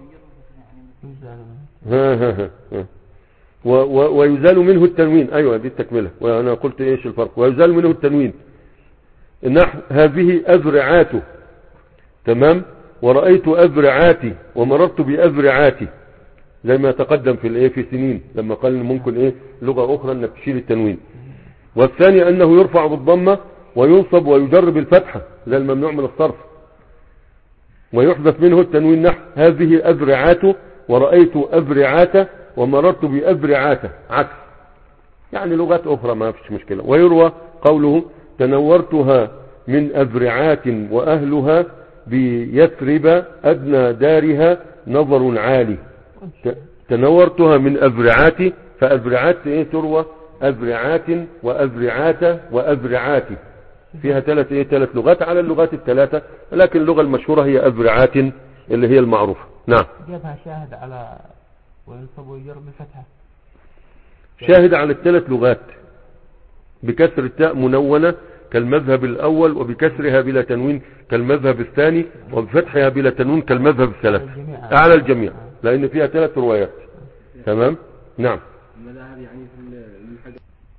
ها ها ها ها. و و ويزال منه التنوين. أيوة دي التكملة، وأنا قلت إيش الفرق. ويزال منه التنوين نحو هذه أبرعاته. تمام؟ ورأيت أبرعاتي ومررت بأبرعاتي، زي ما تقدم في الايه في سنين لما قال ممكن ايه لغة اخرى انك تشيل التنوين. والثاني انه يرفع بالضمة وينصب ويجر بالفتحة زي الممنوع من الصرف، ويحذف منه التنوين نحو هذه أبرعاته ورأيت أبرعاته ومررت بأبرعاته، عكس يعني لغات اخرى ما فيش مشكلة. ويروى قوله تنورتها من أبرعات وأهلها بيثرب أدنى دارها نظر عالي. تنورتها من أبرعات، فأبرعات ايه تروى أبرعات وأبرعات وأبرعات، فيها ثلاث ايه ثلاث لغات على اللغات الثلاثة، لكن اللغة المشهورة هي أبرعات اللي هي المعروفة. نعم. جابها شاهد على وينصب ويجر بفتحة، شاهد على الثلاث لغات بكسر التاء منونة كالمذهب الأول، وبكسرها بلا تنوين كالمذهب الثاني، وبفتحها بلا تنوين كالمذهب الثالث على الجميع، لأن فيها ثلاث روايات. تمام. نعم. المذاهب يعني في الحاجة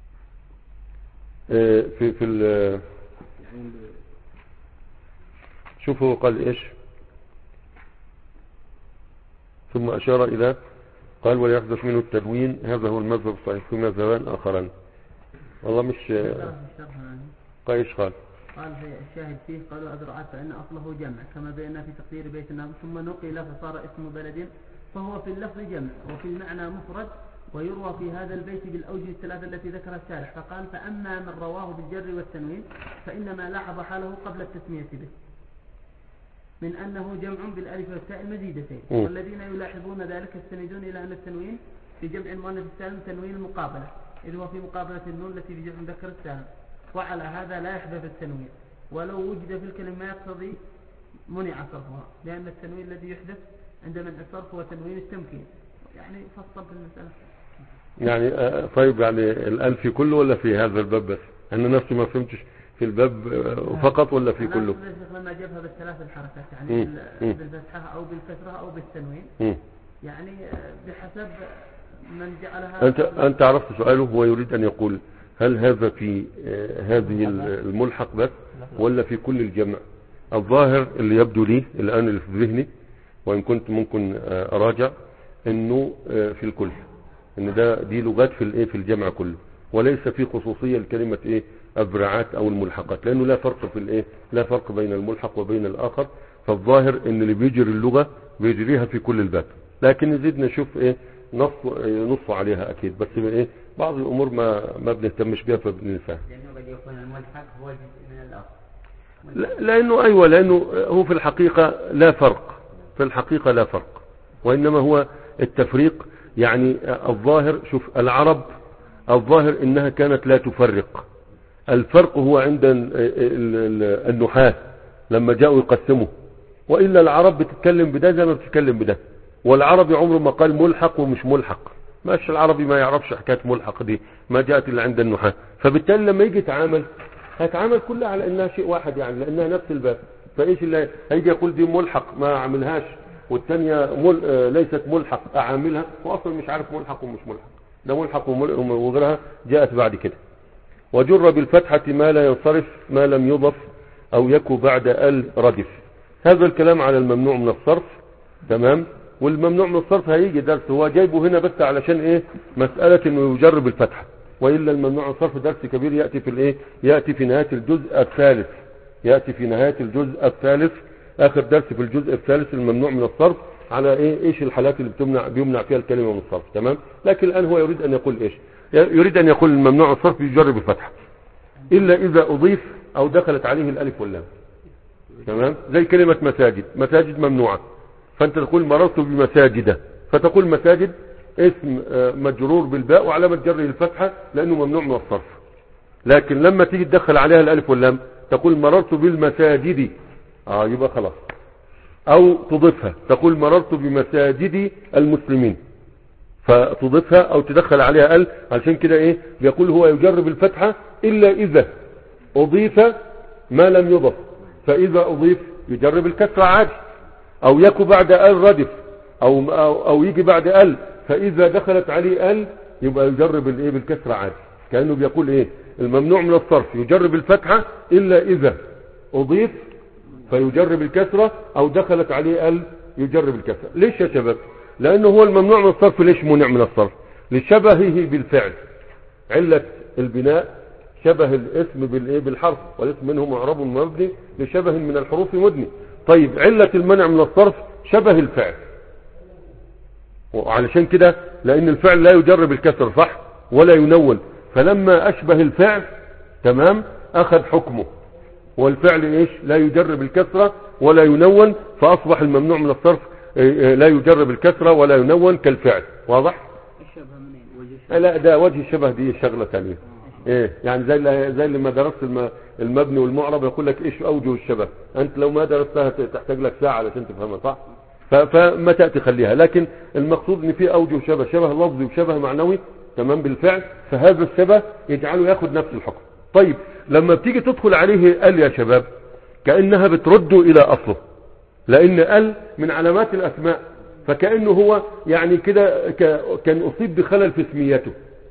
في في ال شوفوا قال ايش، ثم أشار إلى قال ويحدث منه التنوين، هذا هو المذهب الصحيح في مذهبان آخران. والله مش قايش قال قال في الشاهد فيه قالوا أبرعات فإن أصله جمع كما بينا في تقدير بيت النام، ثم نقل فصار اسم بلد، فهو في اللفظ جمع وفي المعنى مفرد، ويروى في هذا البيت بالأوجه الثلاثة التي ذكرها الشارح. فقال فأما من رواه بالجر والتنوين فإنما لاحظ حاله قبل التسمية به من أنه جمع بالألف والتاء المزيدتين، والذين يلاحظون ذلك يستندون إلى أن التنوين في جمع المؤنث السالم تنوين المقابلة، إذ هو في مقابلة النون التي في جمع المذكر السالم، وعلى هذا لا يحذف التنوين، ولو وجد في الكلمة ما يقتضي منع صرفها، لأن التنوين الذي يحدث عند منع الصرف هو تنوين التمكين. يعني فصل في المسألة. يعني آه طيب يعني الآن في كله ولا في هذا الباب بس؟ أنا نفسي ما فهمتش في الباب آه فقط ولا في كله؟ لما جابها بالثلاث الحركات يعني مم. بالفتحة أو بالكسرة أو بالتنوين مم. يعني بحسب من جعلها. أنت أنت عرفت سؤاله، هو يريد أن يقول هل هذا في آه هذه الملحق بس ولا في كل الجمع؟ الظاهر اللي يبدو لي الآن اللي في ذهني، وإن كنت ممكن آه أراجع، إنه آه في الكل، إن ده دي لغات في الإيه في الجمع كله، وليس في خصوصية لكلمة إيه أبرعات أو الملحقات، لأنه لا فرق في الإيه لا فرق بين الملحق وبين الآخر. فالظاهر إن اللي بيجري اللغة بيجريها في كل الباب، لكن نزيد نشوف إيه نص نص عليها أكيد، بس إيه بعض الأمور ما ما بنهتمش بها فبننساها. لأنه قد يكون الملحق هو جزء من الآخر. لأنه أيوة لأنه هو في الحقيقة لا فرق، في الحقيقة لا فرق، وإنما هو التفريق. يعني الظاهر شوف العرب الظاهر إنها كانت لا تفرق، الفرق هو عند النحاة لما جاءوا يقسموا، وإلا العرب بتتكلم بده زي ما بتتكلم بده، والعربي عمره ما قال ملحق ومش ملحق، ماشي العربي ما يعرفش حكاية ملحق دي، ما جاءت إلا عند النحاة. فبالتالي لما يجي يتعامل هيتعامل كلها على إنها شيء واحد، يعني لأنها نفس الباب، فايش اللي هيجي يقول دي ملحق ما اعملهاش والثانيه مل... آه ليست ملحق اعملها، هو اصلا مش عارف ملحق ومش ملحق، ده ملحق ومل... وغيرها جاءت بعد كده. وجر بالفتحة ما لا ينصرف ما لم يضف او يكو بعد ال ردف. هذا الكلام على الممنوع من الصرف، تمام. والممنوع من الصرف هيجي درس، هو جايبه هنا بس علشان ايه مسألة انه يجر بالفتحة، وإلا الممنوع من الصرف درس كبير يأتي في الايه يأتي في نهاية الجزء الثالث يأتي في نهاية الجزء الثالث آخر درس في الجزء الثالث الممنوع من الصرف، على ايه ايش الحالات اللي بتمنع بيمنع فيها الكلمة من الصرف، تمام. لكن الآن هو يريد ان يقول ايش، يريد ان يقول الممنوع من الصرف يجر بالفتحة إلا إذا أضيف أو دخلت عليه الألف واللام، تمام. زي كلمة مساجد، مساجد ممنوعة، فأنت تقول مررت بمساجد، فتقول مساجد اسم مجرور بالباء وعلامة جره الفتحة لأنه ممنوع من الصرف. لكن لما تيجي تدخل عليها الألف واللام تقول مررت بالمساجد، آه يبقى خلاص. أو تضيفها تقول مررت بمساجد المسلمين، فتضيفها أو تدخل عليها ال، علشان كده إيه بيقول هو يجر بالفتحة إلا إذا أضيف ما لم يضف، فإذا أضيف يجر بالكسرة عادي، أو يكو بعد ال ردف، أو, أو, أو يجي بعد ال، فإذا دخلت عليه ال يبقى يجر بالإيه بالكسرة عادي. كأنه بيقول إيه الممنوع من الصرف يجر بالفتحة إلا إذا أضيف فيجر بالكسرة، أو دخلت عليه ال يجر بالكسرة. ليش يا شباب؟ لأنه هو الممنوع من الصرف ليش منع من الصرف؟ لشبهه بالفعل، علة البناء شبه الاسم بالايه بالحرف، والاسم منه معرب مبني لشبه من الحروف مدني. طيب علة المنع من الصرف شبه الفعل، وعلشان كده لان الفعل لا يجر بالكسر صح ولا ينون، فلما اشبه الفعل تمام اخذ حكمه، والفعل ايش لا يجر بالكسرة ولا ينون، فاصبح الممنوع من الصرف لا يجر بالكسرة ولا ينون كالفعل. واضح؟ الشبه منين؟ وجه لا ده وجه الشبه دي شغلة ثانية. ايه يعني زي زي لما درست المبني والمعرب يقول لك ايش اوجه الشبه، انت لو ما درستها تحتاج لك ساعة علشان تفهمها صح، فما تأتي خليها. لكن المقصود ان في اوجه شبه، شبه لفظي وشبه معنوي تمام بالفعل، فهذا الشبه يجعله ياخد نفس الحكم. طيب لما بتيجي تدخل عليه ال يا شباب كأنها بترده الى اصله، لان ال من علامات الاسماء، فكأنه هو يعني كده كان اصيب بخلل في اسميته،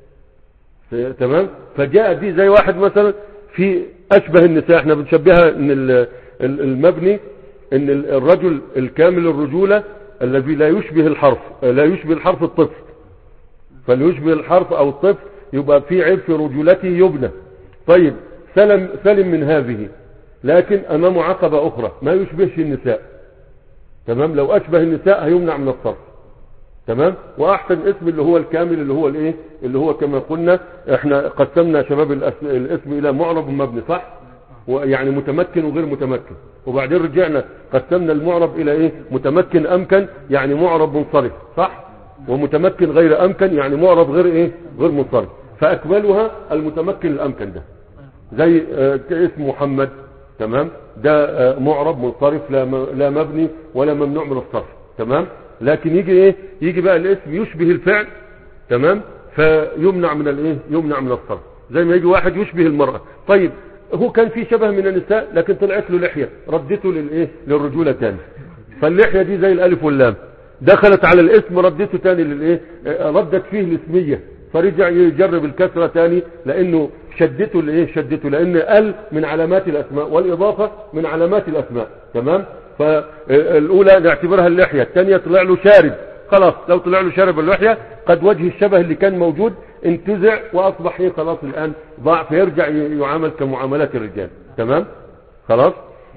تمام. فجاء دي زي واحد مثلا في اشبه النساء، احنا بنشبهها ان المبني ان الرجل الكامل الرجولة الذي لا يشبه الحرف، لا يشبه الحرف الطفل، فليشبه الحرف او الطفل يبقى في عيب في رجولته يبنى. طيب سلم سلم من هذه، لكن امامه عقبة اخرى ما يشبهش النساء، تمام. لو اشبه النساء هيمنع من الصرف، تمام. واحسن اسم اللي هو الكامل اللي هو الايه اللي هو كما قلنا احنا قسمنا شباب الاسم الى معرب ومبني صح، ويعني متمكن وغير متمكن، وبعدين رجعنا قسمنا المعرب الى ايه متمكن امكن يعني معرب منصرف صح، ومتمكن غير امكن يعني معرب غير ايه غير منصرف، فاكملها المتمكن الامكن ده زي اه اسم محمد، تمام. ده اه معرب منصرف لا لا مبني ولا ممنوع من الصرف، تمام. لكن يجي ايه يجي بقى الاسم يشبه الفعل، تمام، فيمنع من الايه يمنع من الصرف. زي ما يجي واحد يشبه المرأة، طيب هو كان في شبه من النساء لكن طلعت له لحية ردته للايه للرجولة تاني، فاللحية دي زي الالف واللام دخلت على الاسم ردته تاني للايه ردت فيه الاسمية، فرجع يجرب الكسرة تاني لانه شدته الايه شدته لان ال من علامات الاسماء والاضافة من علامات الاسماء، تمام. فالاولى نعتبرها اللحية، الثانية طلع له شارب، خلاص لو طلع له شارب اللحية قد وجه الشبه اللي كان موجود انتزع واصبح ايه خلاص الان ضاع، فيرجع يعامل كمعاملات الرجال، تمام خلاص.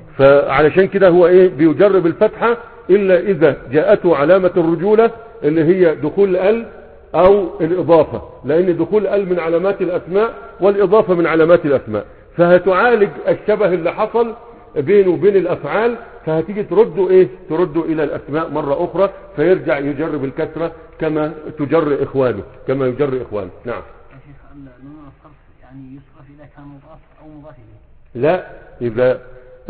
فعلشان كده هو ايه بيجرب الفتحة الا اذا جاءته علامة الرجولة اللي هي دخول ال او الاضافة، لان دخول ال من علامات الاسماء والاضافة من علامات الاسماء، فهتعالج الشبه اللي حصل بينه وبين الافعال، فهتيجي ترده ايه ترده الى الاسماء مرة اخرى، فيرجع يجرب الكسرة كما تجر اخوانه كما يجر اخوانه. نعم يا شيخ الممنوع من الصرف يعني يصرف اذا كان مضاف او مضاف اليه؟ لا اذا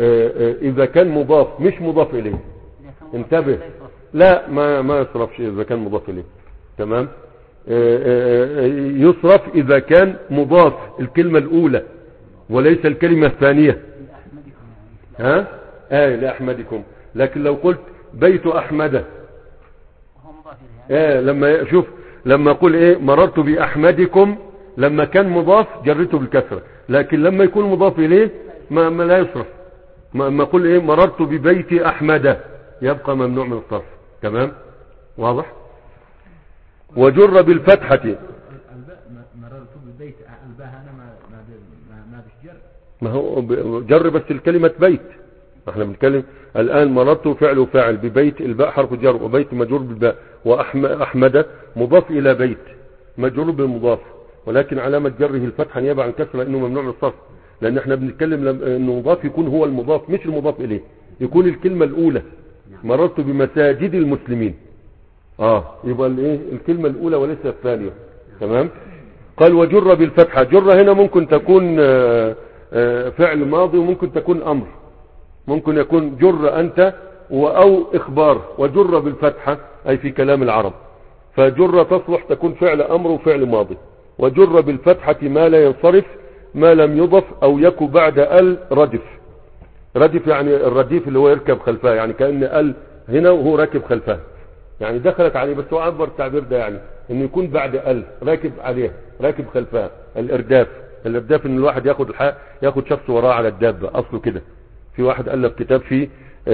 آه اذا كان مضاف مش مضاف اليه، انتبه، لا ما ما يصرفش اذا كان مضاف اليه، تمام. آه آه يصرف اذا كان مضاف الكلمة الاولى وليس الكلمة الثانية. ها آه لأحمدكم. لكن لو قلت بيت أحمد آه لما شوف لما أقول إيه مررت بأحمدكم لما كان مضاف جرته بالكسرة، لكن لما يكون مضاف إليه ما, ما لا يصرف. ما أقول إيه مررت ببيت أحمد يبقى ممنوع من الصرف. تمام واضح. وجر بالفتحة مررت ببيت الباء هنا ما ما ما بش جر. ما هو جر بس الكلمة بيت. احنا بنتكلم الآن مررت فعل وفاعل ببيت الباء حرف جر وبيت مجرور بالباء وأحمد مضاف إلى بيت مجرور بالمضاف، ولكن علامة جره الفتحة نيابة عن كسر لأنه ممنوع من الصرف. لأن احنا بنتكلم انه مضاف يكون هو المضاف مش المضاف إليه، يكون الكلمة الأولى مررت بمساجد المسلمين اه يبقى الايه الكلمة الأولى وليس الثانية. تمام. قال وجر بالفتحة. جر هنا ممكن تكون آآ آآ فعل ماضي وممكن تكون أمر، ممكن يكون جر أنت أو إخبار. وجر بالفتحة أي في كلام العرب، فجر تصلح تكون فعل أمر وفعل ماضي. وجر بالفتحة ما لا ينصرف ما لم يضف أو يكو بعد ال ردف. ردف يعني الرديف اللي هو يركب خلفها، يعني كأن ال هنا وهو راكب خلفها، يعني دخلت عليه بس هو عبر التعبير ده يعني انه يكون بعد ال راكب عليها راكب خلفها. الارداف الارداف ان الواحد ياخد الحق ياخد شخص وراه على الدابة، اصله كده. في واحد الف كتاب فيه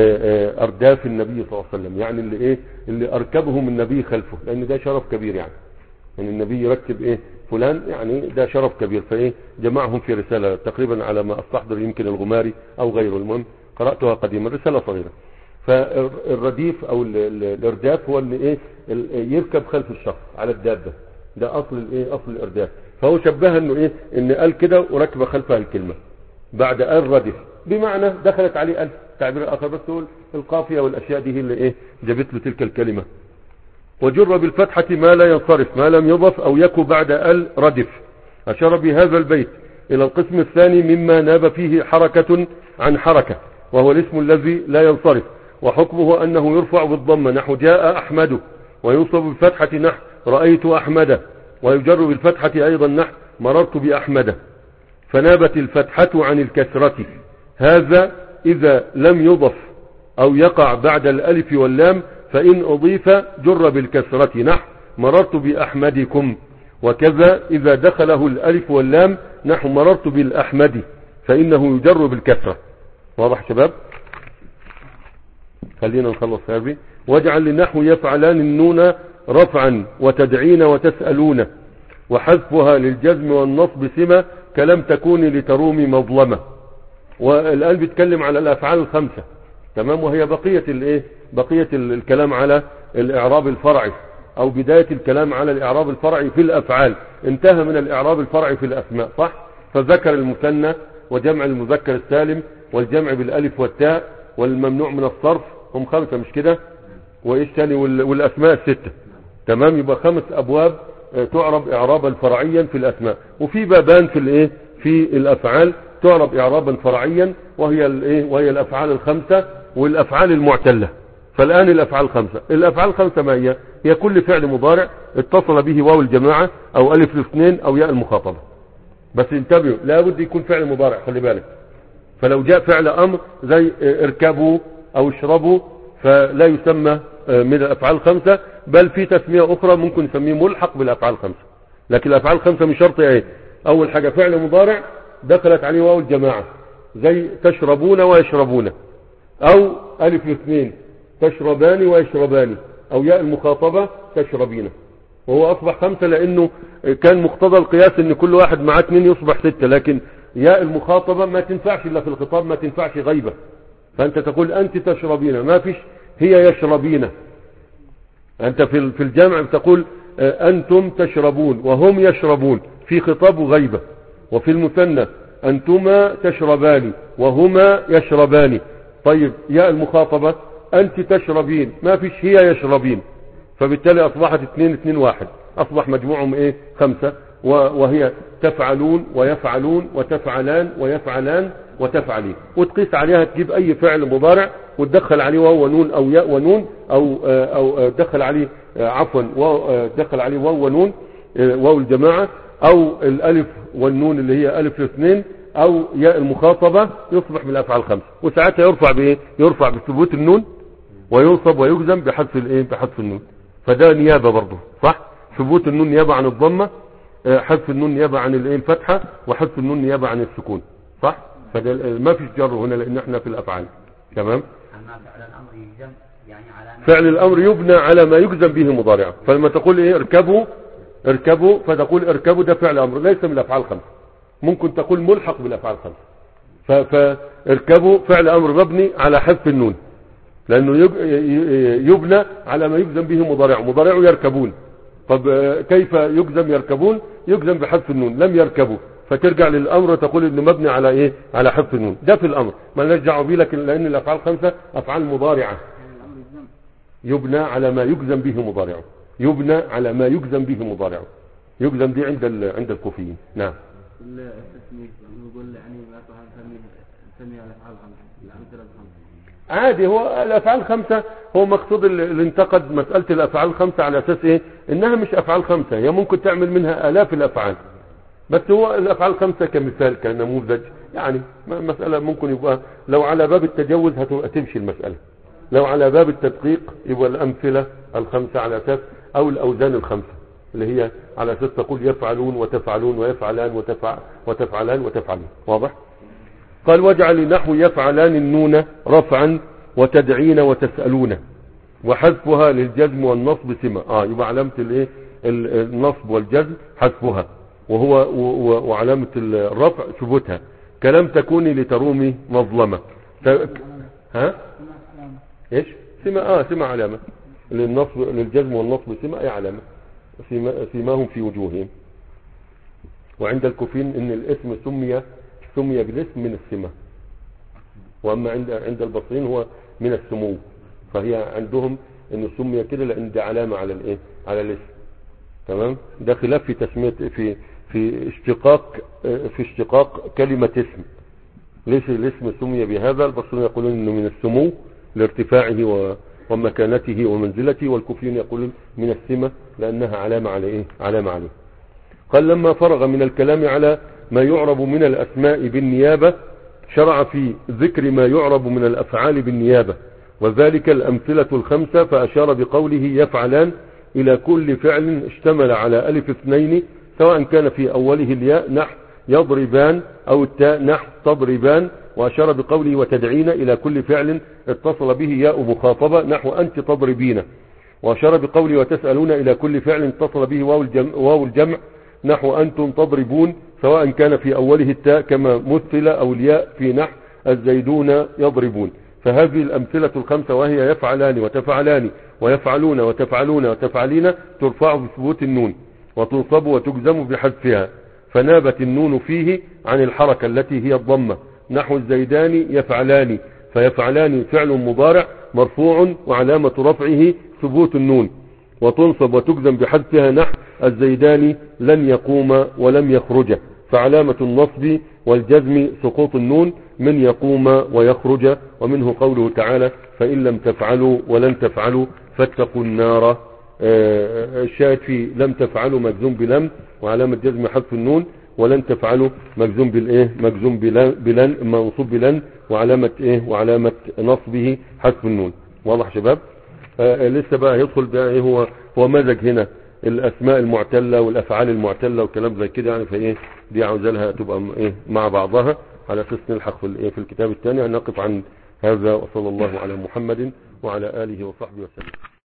ارداف النبي صلى الله عليه وسلم، يعني اللي ايه اللي اركبهم النبي خلفه، لان ده شرف كبير يعني ان يعني النبي يركب ايه فلان، يعني ده شرف كبير. فايه جمعهم في رسالة تقريبا على ما استحضر يمكن الغماري او غيره، المهم قرأتها قديما رسالة صغيرة. فالرديف او الارداف هو اللي ايه يركب خلف الشخص على الدابة، ده اصل الايه اصل الارداف. فهو شبهها انه ايه ان قال كده وركب خلفها الكلمة بعد ال ردف، بمعنى دخلت عليه ال تعبير اخر، بس هو القافية والاشياء دي هي اللي ايه جابت له تلك الكلمة. وجر بالفتحة ما لا ينصرف ما لم يضف او يكو بعد ال ردف. اشار بهذا البيت الى القسم الثاني مما ناب فيه حركة عن حركة، وهو الاسم الذي لا ينصرف، وحكمه انه يرفع بالضمة نحو جاء احمد، وينصب بالفتحة نحو رأيت احمد، ويجر بالفتحة ايضا نحو مررت باحمد. فنابت الفتحة عن الكسرة. هذا اذا لم يضف او يقع بعد الالف واللام، فان اضيف جر بالكسرة نحو مررت باحمدكم. وكذا اذا دخله الالف واللام نحو مررت بالاحمد، فانه يجر بالكسرة. واضح شباب؟ خلينا نخلص هذه. واجعل لنحو يفعلان النون رفعا وتدعين وتسألون، وحذفها للجزم والنصب سمة كلم تكون لترومي مظلمة. والآن بيتكلم على الأفعال الخمسة. تمام. وهي بقية الايه بقية الكلام على الإعراب الفرعي او بداية الكلام على الإعراب الفرعي في الأفعال. انتهى من الإعراب الفرعي في الأسماء صح؟ فذكر المثنى وجمع المذكر السالم والجمع بالالف والتاء والممنوع من الصرف، هم خمسة مش كده؟ وايش تاني؟ والاسماء الستة. تمام. يبقى خمس ابواب تعرب اعرابا فرعيا في الاسماء، وفي بابان في الايه في الافعال تعرب اعرابا فرعيا، وهي الايه وهي الافعال الخمسة والافعال المعتلة. فالان الافعال الخمسة الافعال الخمسة ما هي؟ هي كل فعل مضارع اتصل به واو الجماعة او الف الاثنين او ياء المخاطبة. بس انتبهوا لابد يكون فعل مضارع، خلي بالك. فلو جاء فعل امر زي اركبوا او اشربوا فلا يسمى من الافعال الخمسة، بل في تسمية اخرى ممكن نسميه ملحق بالافعال الخمسة. لكن الافعال الخمسة من شرط ايه؟ اول حاجة فعل مضارع دخلت عليه واو الجماعة زي تشربون ويشربون، او الف الاثنين تشربان ويشربان، او ياء المخاطبة تشربين. وهو اصبح خمسة لانه كان مقتضى القياس ان كل واحد معاه اثنين يصبح ستة، لكن ياء المخاطبة ما تنفعش الا في الخطاب، ما تنفعش غيبة. فانت تقول انت تشربين، ما فيش هي يشربين. انت في في الجمع بتقول انتم تشربون وهم يشربون في خطاب وغيبة. وفي المثنى انتما تشربان وهما يشربان. طيب ياء المخاطبة انت تشربين، ما فيش هي يشربين، فبالتالي اصبحت اثنين اثنين واحد، اصبح مجموعهم ايه خمسة. وهي تفعلون ويفعلون وتفعلان ويفعلان وتفعلين، وتقيس عليها تجيب اي فعل مضارع وتدخل عليه واو ونون او ياء ونون، او او تدخل عليه عفوا تدخل عليه واو ونون واو الجماعة، او الالف والنون اللي هي الف الاثنين او ياء المخاطبة يصبح بالافعال الخمسة، وساعتها يرفع بايه؟ يرفع بثبوت النون، وينصب ويجزم بحذف الايه؟ بحذف النون. فده نيابة برضه صح؟ ثبوت النون نيابة عن الضمة، حذف النون نيابة عن الايه؟ الفتحة، وحذف النون نيابة عن السكون صح؟ فده ما فيش جر هنا لان احنا في الافعال. تمام. فعل الامر يبنى على ما يجزم به مضارعه. فلما تقول ايه؟ اركبوا اركبوا، فتقول اركبوا ده فعل امر ليس من الافعال الخمسه، ممكن تقول ملحق بالافعال الخمسه. فاركبوا فعل امر مبني على حذف النون لانه يبنى على ما يجزم به مضارعه، مضارعه يركبون. طب كيف يجزم يركبون؟ يجزم بحذف النون، لم يركبوا، فترجع للامر تقول انه مبني على ايه؟ على حذف النون. ده في الامر ما لناش دعوه بيه، لكن لان الافعال الخمسه افعال مضارعه يبنى على ما يجزم به مضارعه، يبنى على ما يجزم به مضارعه. يجزم دي عند عند الكوفيين. نعم. التسميه نقول يعني ما نسمي نسمي الافعال الخمسه الامثله الخمسه عادي. هو الافعال الخمسه هو مقصود اللي انتقد مساله الافعال الخمسه على اساس ايه؟ انها مش افعال خمسه، هي ممكن تعمل منها الاف الافعال، بس هو الافعال الخمسه كمثال كنموذج يعني مساله ممكن يبقى لو على باب التجوز هتبقى تمشي المساله، لو على باب التدقيق يبقى الامثله الخمسه على اساس او الاوزان الخمسه اللي هي على اساس تقول يفعلون وتفعلون ويفعلان وتفع وتفعلان وتفعلون. واضح؟ قال واجعل نحو يفعلان النون رفعا وتدعين وتسألون، وحذفها للجزم والنصب سمة. اه يبقى علامة الايه؟ النصب والجزم حذفها، وهو وعلامة الرفع ثبوتها. كلام تكوني لترومي مظلمة. ت... ها ايش؟ سمة. اه سمة علامة للنصب للجزم والنصب سمة اي علامة سيماهم في وجوههم. وعند الكوفيين ان الاسم سمي سمي بالاسم من السمة، واما عند عند البصريين هو من السمو. فهي عندهم انه سمي كده لان دي علامة على الايه؟ على الاسم. تمام. ده خلاف في تسمية في في اشتقاق في اشتقاق كلمة اسم. ليش الاسم سمي بهذا؟ البصريين يقولون انه من السمو لارتفاعه ومكانته ومنزلته، والكوفيين يقولون من السمة لانها علامة على ايه؟ علامة عليه. قال لما فرغ من الكلام على ما يعرب من الاسماء بالنيابة شرع في ذكر ما يعرب من الافعال بالنيابة، وذلك الامثلة الخمسة. فاشار بقوله يفعلان الى كل فعل اشتمل على الف اثنين سواء كان في اوله الياء نحو يضربان او التاء نحو تضربان، واشار بقوله وتدعين الى كل فعل اتصل به ياء مخاطبة نحو انت تضربين، واشار بقوله وتسألون الى كل فعل اتصل به واو الجمع, واو الجمع نحو انتم تضربون سواء كان في اوله التاء كما مثل او الياء في نحو الزيدون يضربون. فهذه الامثلة الخمسة وهي يفعلان وتفعلان ويفعلون وتفعلون وتفعلين ترفع بثبوت النون وتنصب وتجزم بحذفها، فنابت النون فيه عن الحركة التي هي الضمة نحو الزيدان يفعلان، فيفعلان فعل مضارع مرفوع وعلامة رفعه ثبوت النون، وتنصب وتجزم بحذفها نحو الزيدان لن يقوم ولم يخرج، فعلامة النصب والجزم سقوط النون من يقوم ويخرج. ومنه قوله تعالى فإن لم تفعلوا ولن تفعلوا فاتقوا النار. الشاهد في لم تفعلوا مجزوم بلم وعلامة جزم حذف النون، ولن تفعلوا مجزوم بالايه؟ مجزوم بلن منصوب بلن وعلامة ايه؟ وعلامة نصبه حذف النون. واضح شباب؟ آه لسه بقى يدخل بقى ايه؟ هو هو مزج هنا الاسماء المعتلة والافعال المعتلة وكلام زي كده يعني. فايه دي عاوزة لها تبقى ايه مع بعضها على اساس نلحق في الايه في الكتاب الثاني. نقف عن هذا وصلى الله على محمد وعلى اله وصحبه وسلم.